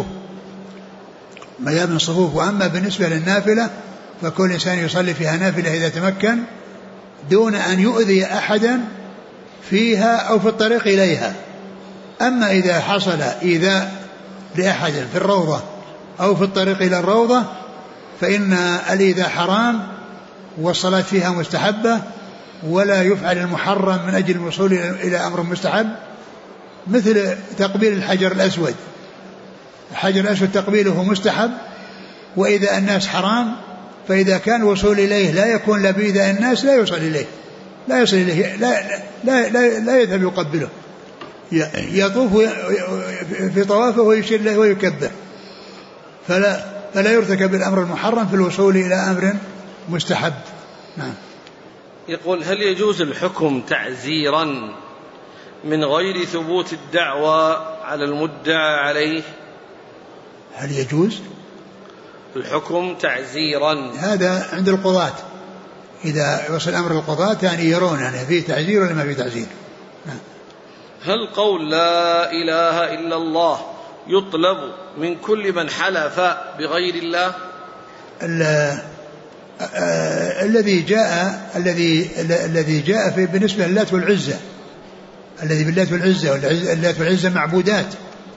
الصفوف. وأما بالنسبة للنافلة فكل إنسان يصلي فيها نافلة إذا تمكن دون أن يؤذي أحدا فيها أو في الطريق إليها. أما إذا حصل إيذاء لأحد في الروضة أو في الطريق إلى الروضة فإن الإيذاء حرام والصلاة فيها مستحبة، ولا يفعل المحرم من أجل الوصول إلى أمر مستحب، مثل تقبيل الحجر الأسود. الحجر الأسود تقبيله مستحب، وإذا الناس حرام، فإذا كان الوصول إليه لا يكون لبيذ الناس لا يوصل إليه، لا يذهب يقبله، يطوف في طوافه ويشير له ويكبر، فلا يرتكب الأمر المحرم في الوصول إلى أمر مستحب. نعم. يقول: هل يجوز الحكم تعزيرا من غير ثبوت الدعوى على المدعى عليه؟ هل يجوز الحكم تعزيرا؟ هذا عند القضاة، إذا وصل الأمر القضاة يرون فيه تعزير ولا ما فيه تعزير. نعم. هل قول لا إله إلا الله يطلب من كل من حلف بغير الله؟ الذي جاء في بالنسبة للات والعزة، الذي باللات والعزة، واللات والعزة معبودات،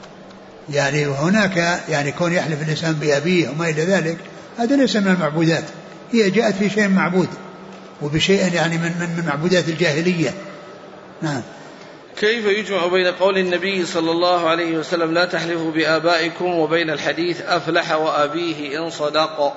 وهناك كون يحلف الإنسان بأبيه وما إلى ذلك، هذا ليس من المعبودات، هي جاءت في شيء معبود وبشيء من معبودات الجاهلية. نعم. كيف يجمع بين قول النبي صلى الله عليه وسلم لا تحلفوا بآبائكم وبين الحديث أفلح وأبيه إن صدق؟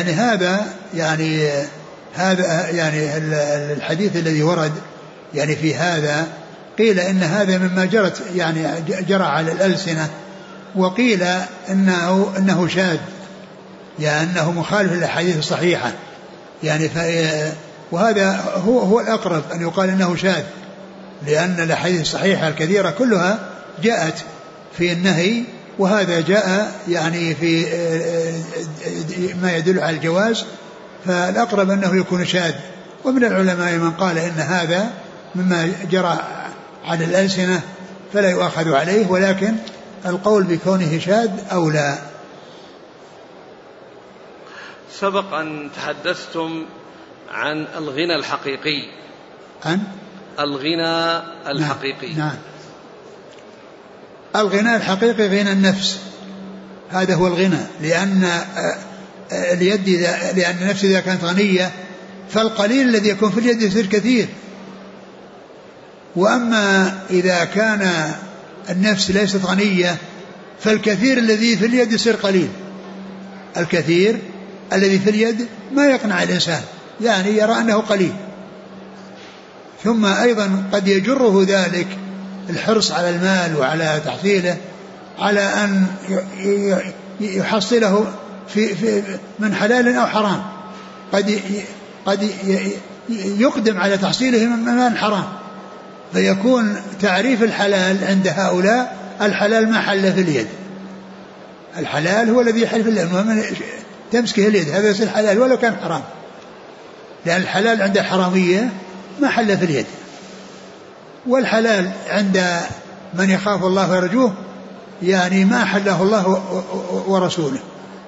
هذا الحديث الذي ورد في هذا، قيل إن هذا مما جرى على الألسنة، وقيل إنه شاذ، أنه مخالف للأحاديث الصحيحة، وهذا هو الأقرب أن يقال إنه شاذ، لأن الأحاديث الصحيحة الكثيرة كلها جاءت في النهي، وهذا جاء في ما يدل على الجواز، فالأقرب أنه يكون شاذ. ومن العلماء من قال إن هذا مما جرى على الألسنة فلا يؤخذ عليه، ولكن القول بكونه شاذ أولى. سبق أن تحدثتم عن الغنى الحقيقي، عن الغنى الحقيقي. نعم. الغنى الحقيقي غنى النفس، هذا هو الغنى، لأن النفس إذا كانت غنية فالقليل الذي يكون في اليد يصير كثير، وأما إذا كان النفس ليست غنية فالكثير الذي في اليد يصير قليل. الكثير الذي في اليد ما يقنع الإنسان، يرى أنه قليل. ثم أيضا قد يجره ذلك الحرص على المال وعلى تحصيله، على أن يحصله في من حلال أو حرام، قد يقدم على تحصيله من مال حرام، فيكون تعريف الحلال عند هؤلاء الحلال ما حل في اليد. الحلال هو الذي يحل في اليد، تمسكه اليد هذا يصير حلال ولو كان حرام، لأن الحلال عند الحرامية ما حل في اليد، والحلال عند من يخاف الله ويرجوه ما حله الله ورسوله.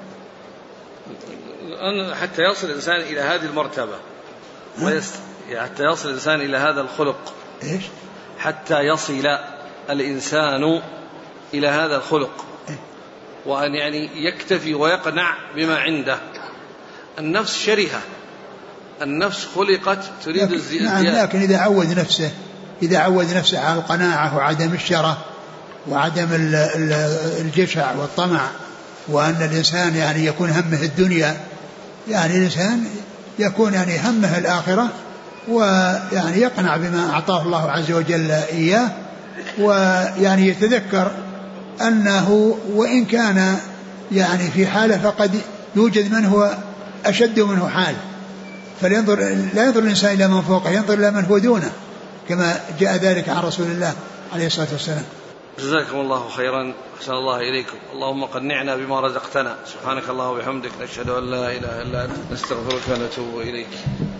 حتى يصل الإنسان إلى هذه المرتبة حتى يصل الإنسان إلى هذا الخلق، إيش؟ حتى يصل الإنسان إلى هذا الخلق، وأن يكتفي ويقنع بما عنده. النفس شرهة، النفس خلقت تريد الزيادة. نعم، لكن إذا عود نفسه على القناعة وعدم الشره وعدم الجشع والطمع، وأن الإنسان يكون همه الدنيا، الإنسان يكون همه الآخرة، يقنع بما أعطاه الله عز وجل إياه، يتذكر أنه وإن كان في حالة فقد يوجد من هو أشد منه حال، لا ينظر الإنسان إلى من فوقه، ينظر إلى من هو دونه، كما جاء ذلك عن رسول الله عليه الصلاة والسلام. جزاكم الله خيرا، أحسن الله إليكم. اللهم قنعنا بما رزقتنا. سبحانك اللهم وبحمدك، نشهد أن لا إله إلا أنت، نستغفرك ونتوب إليك.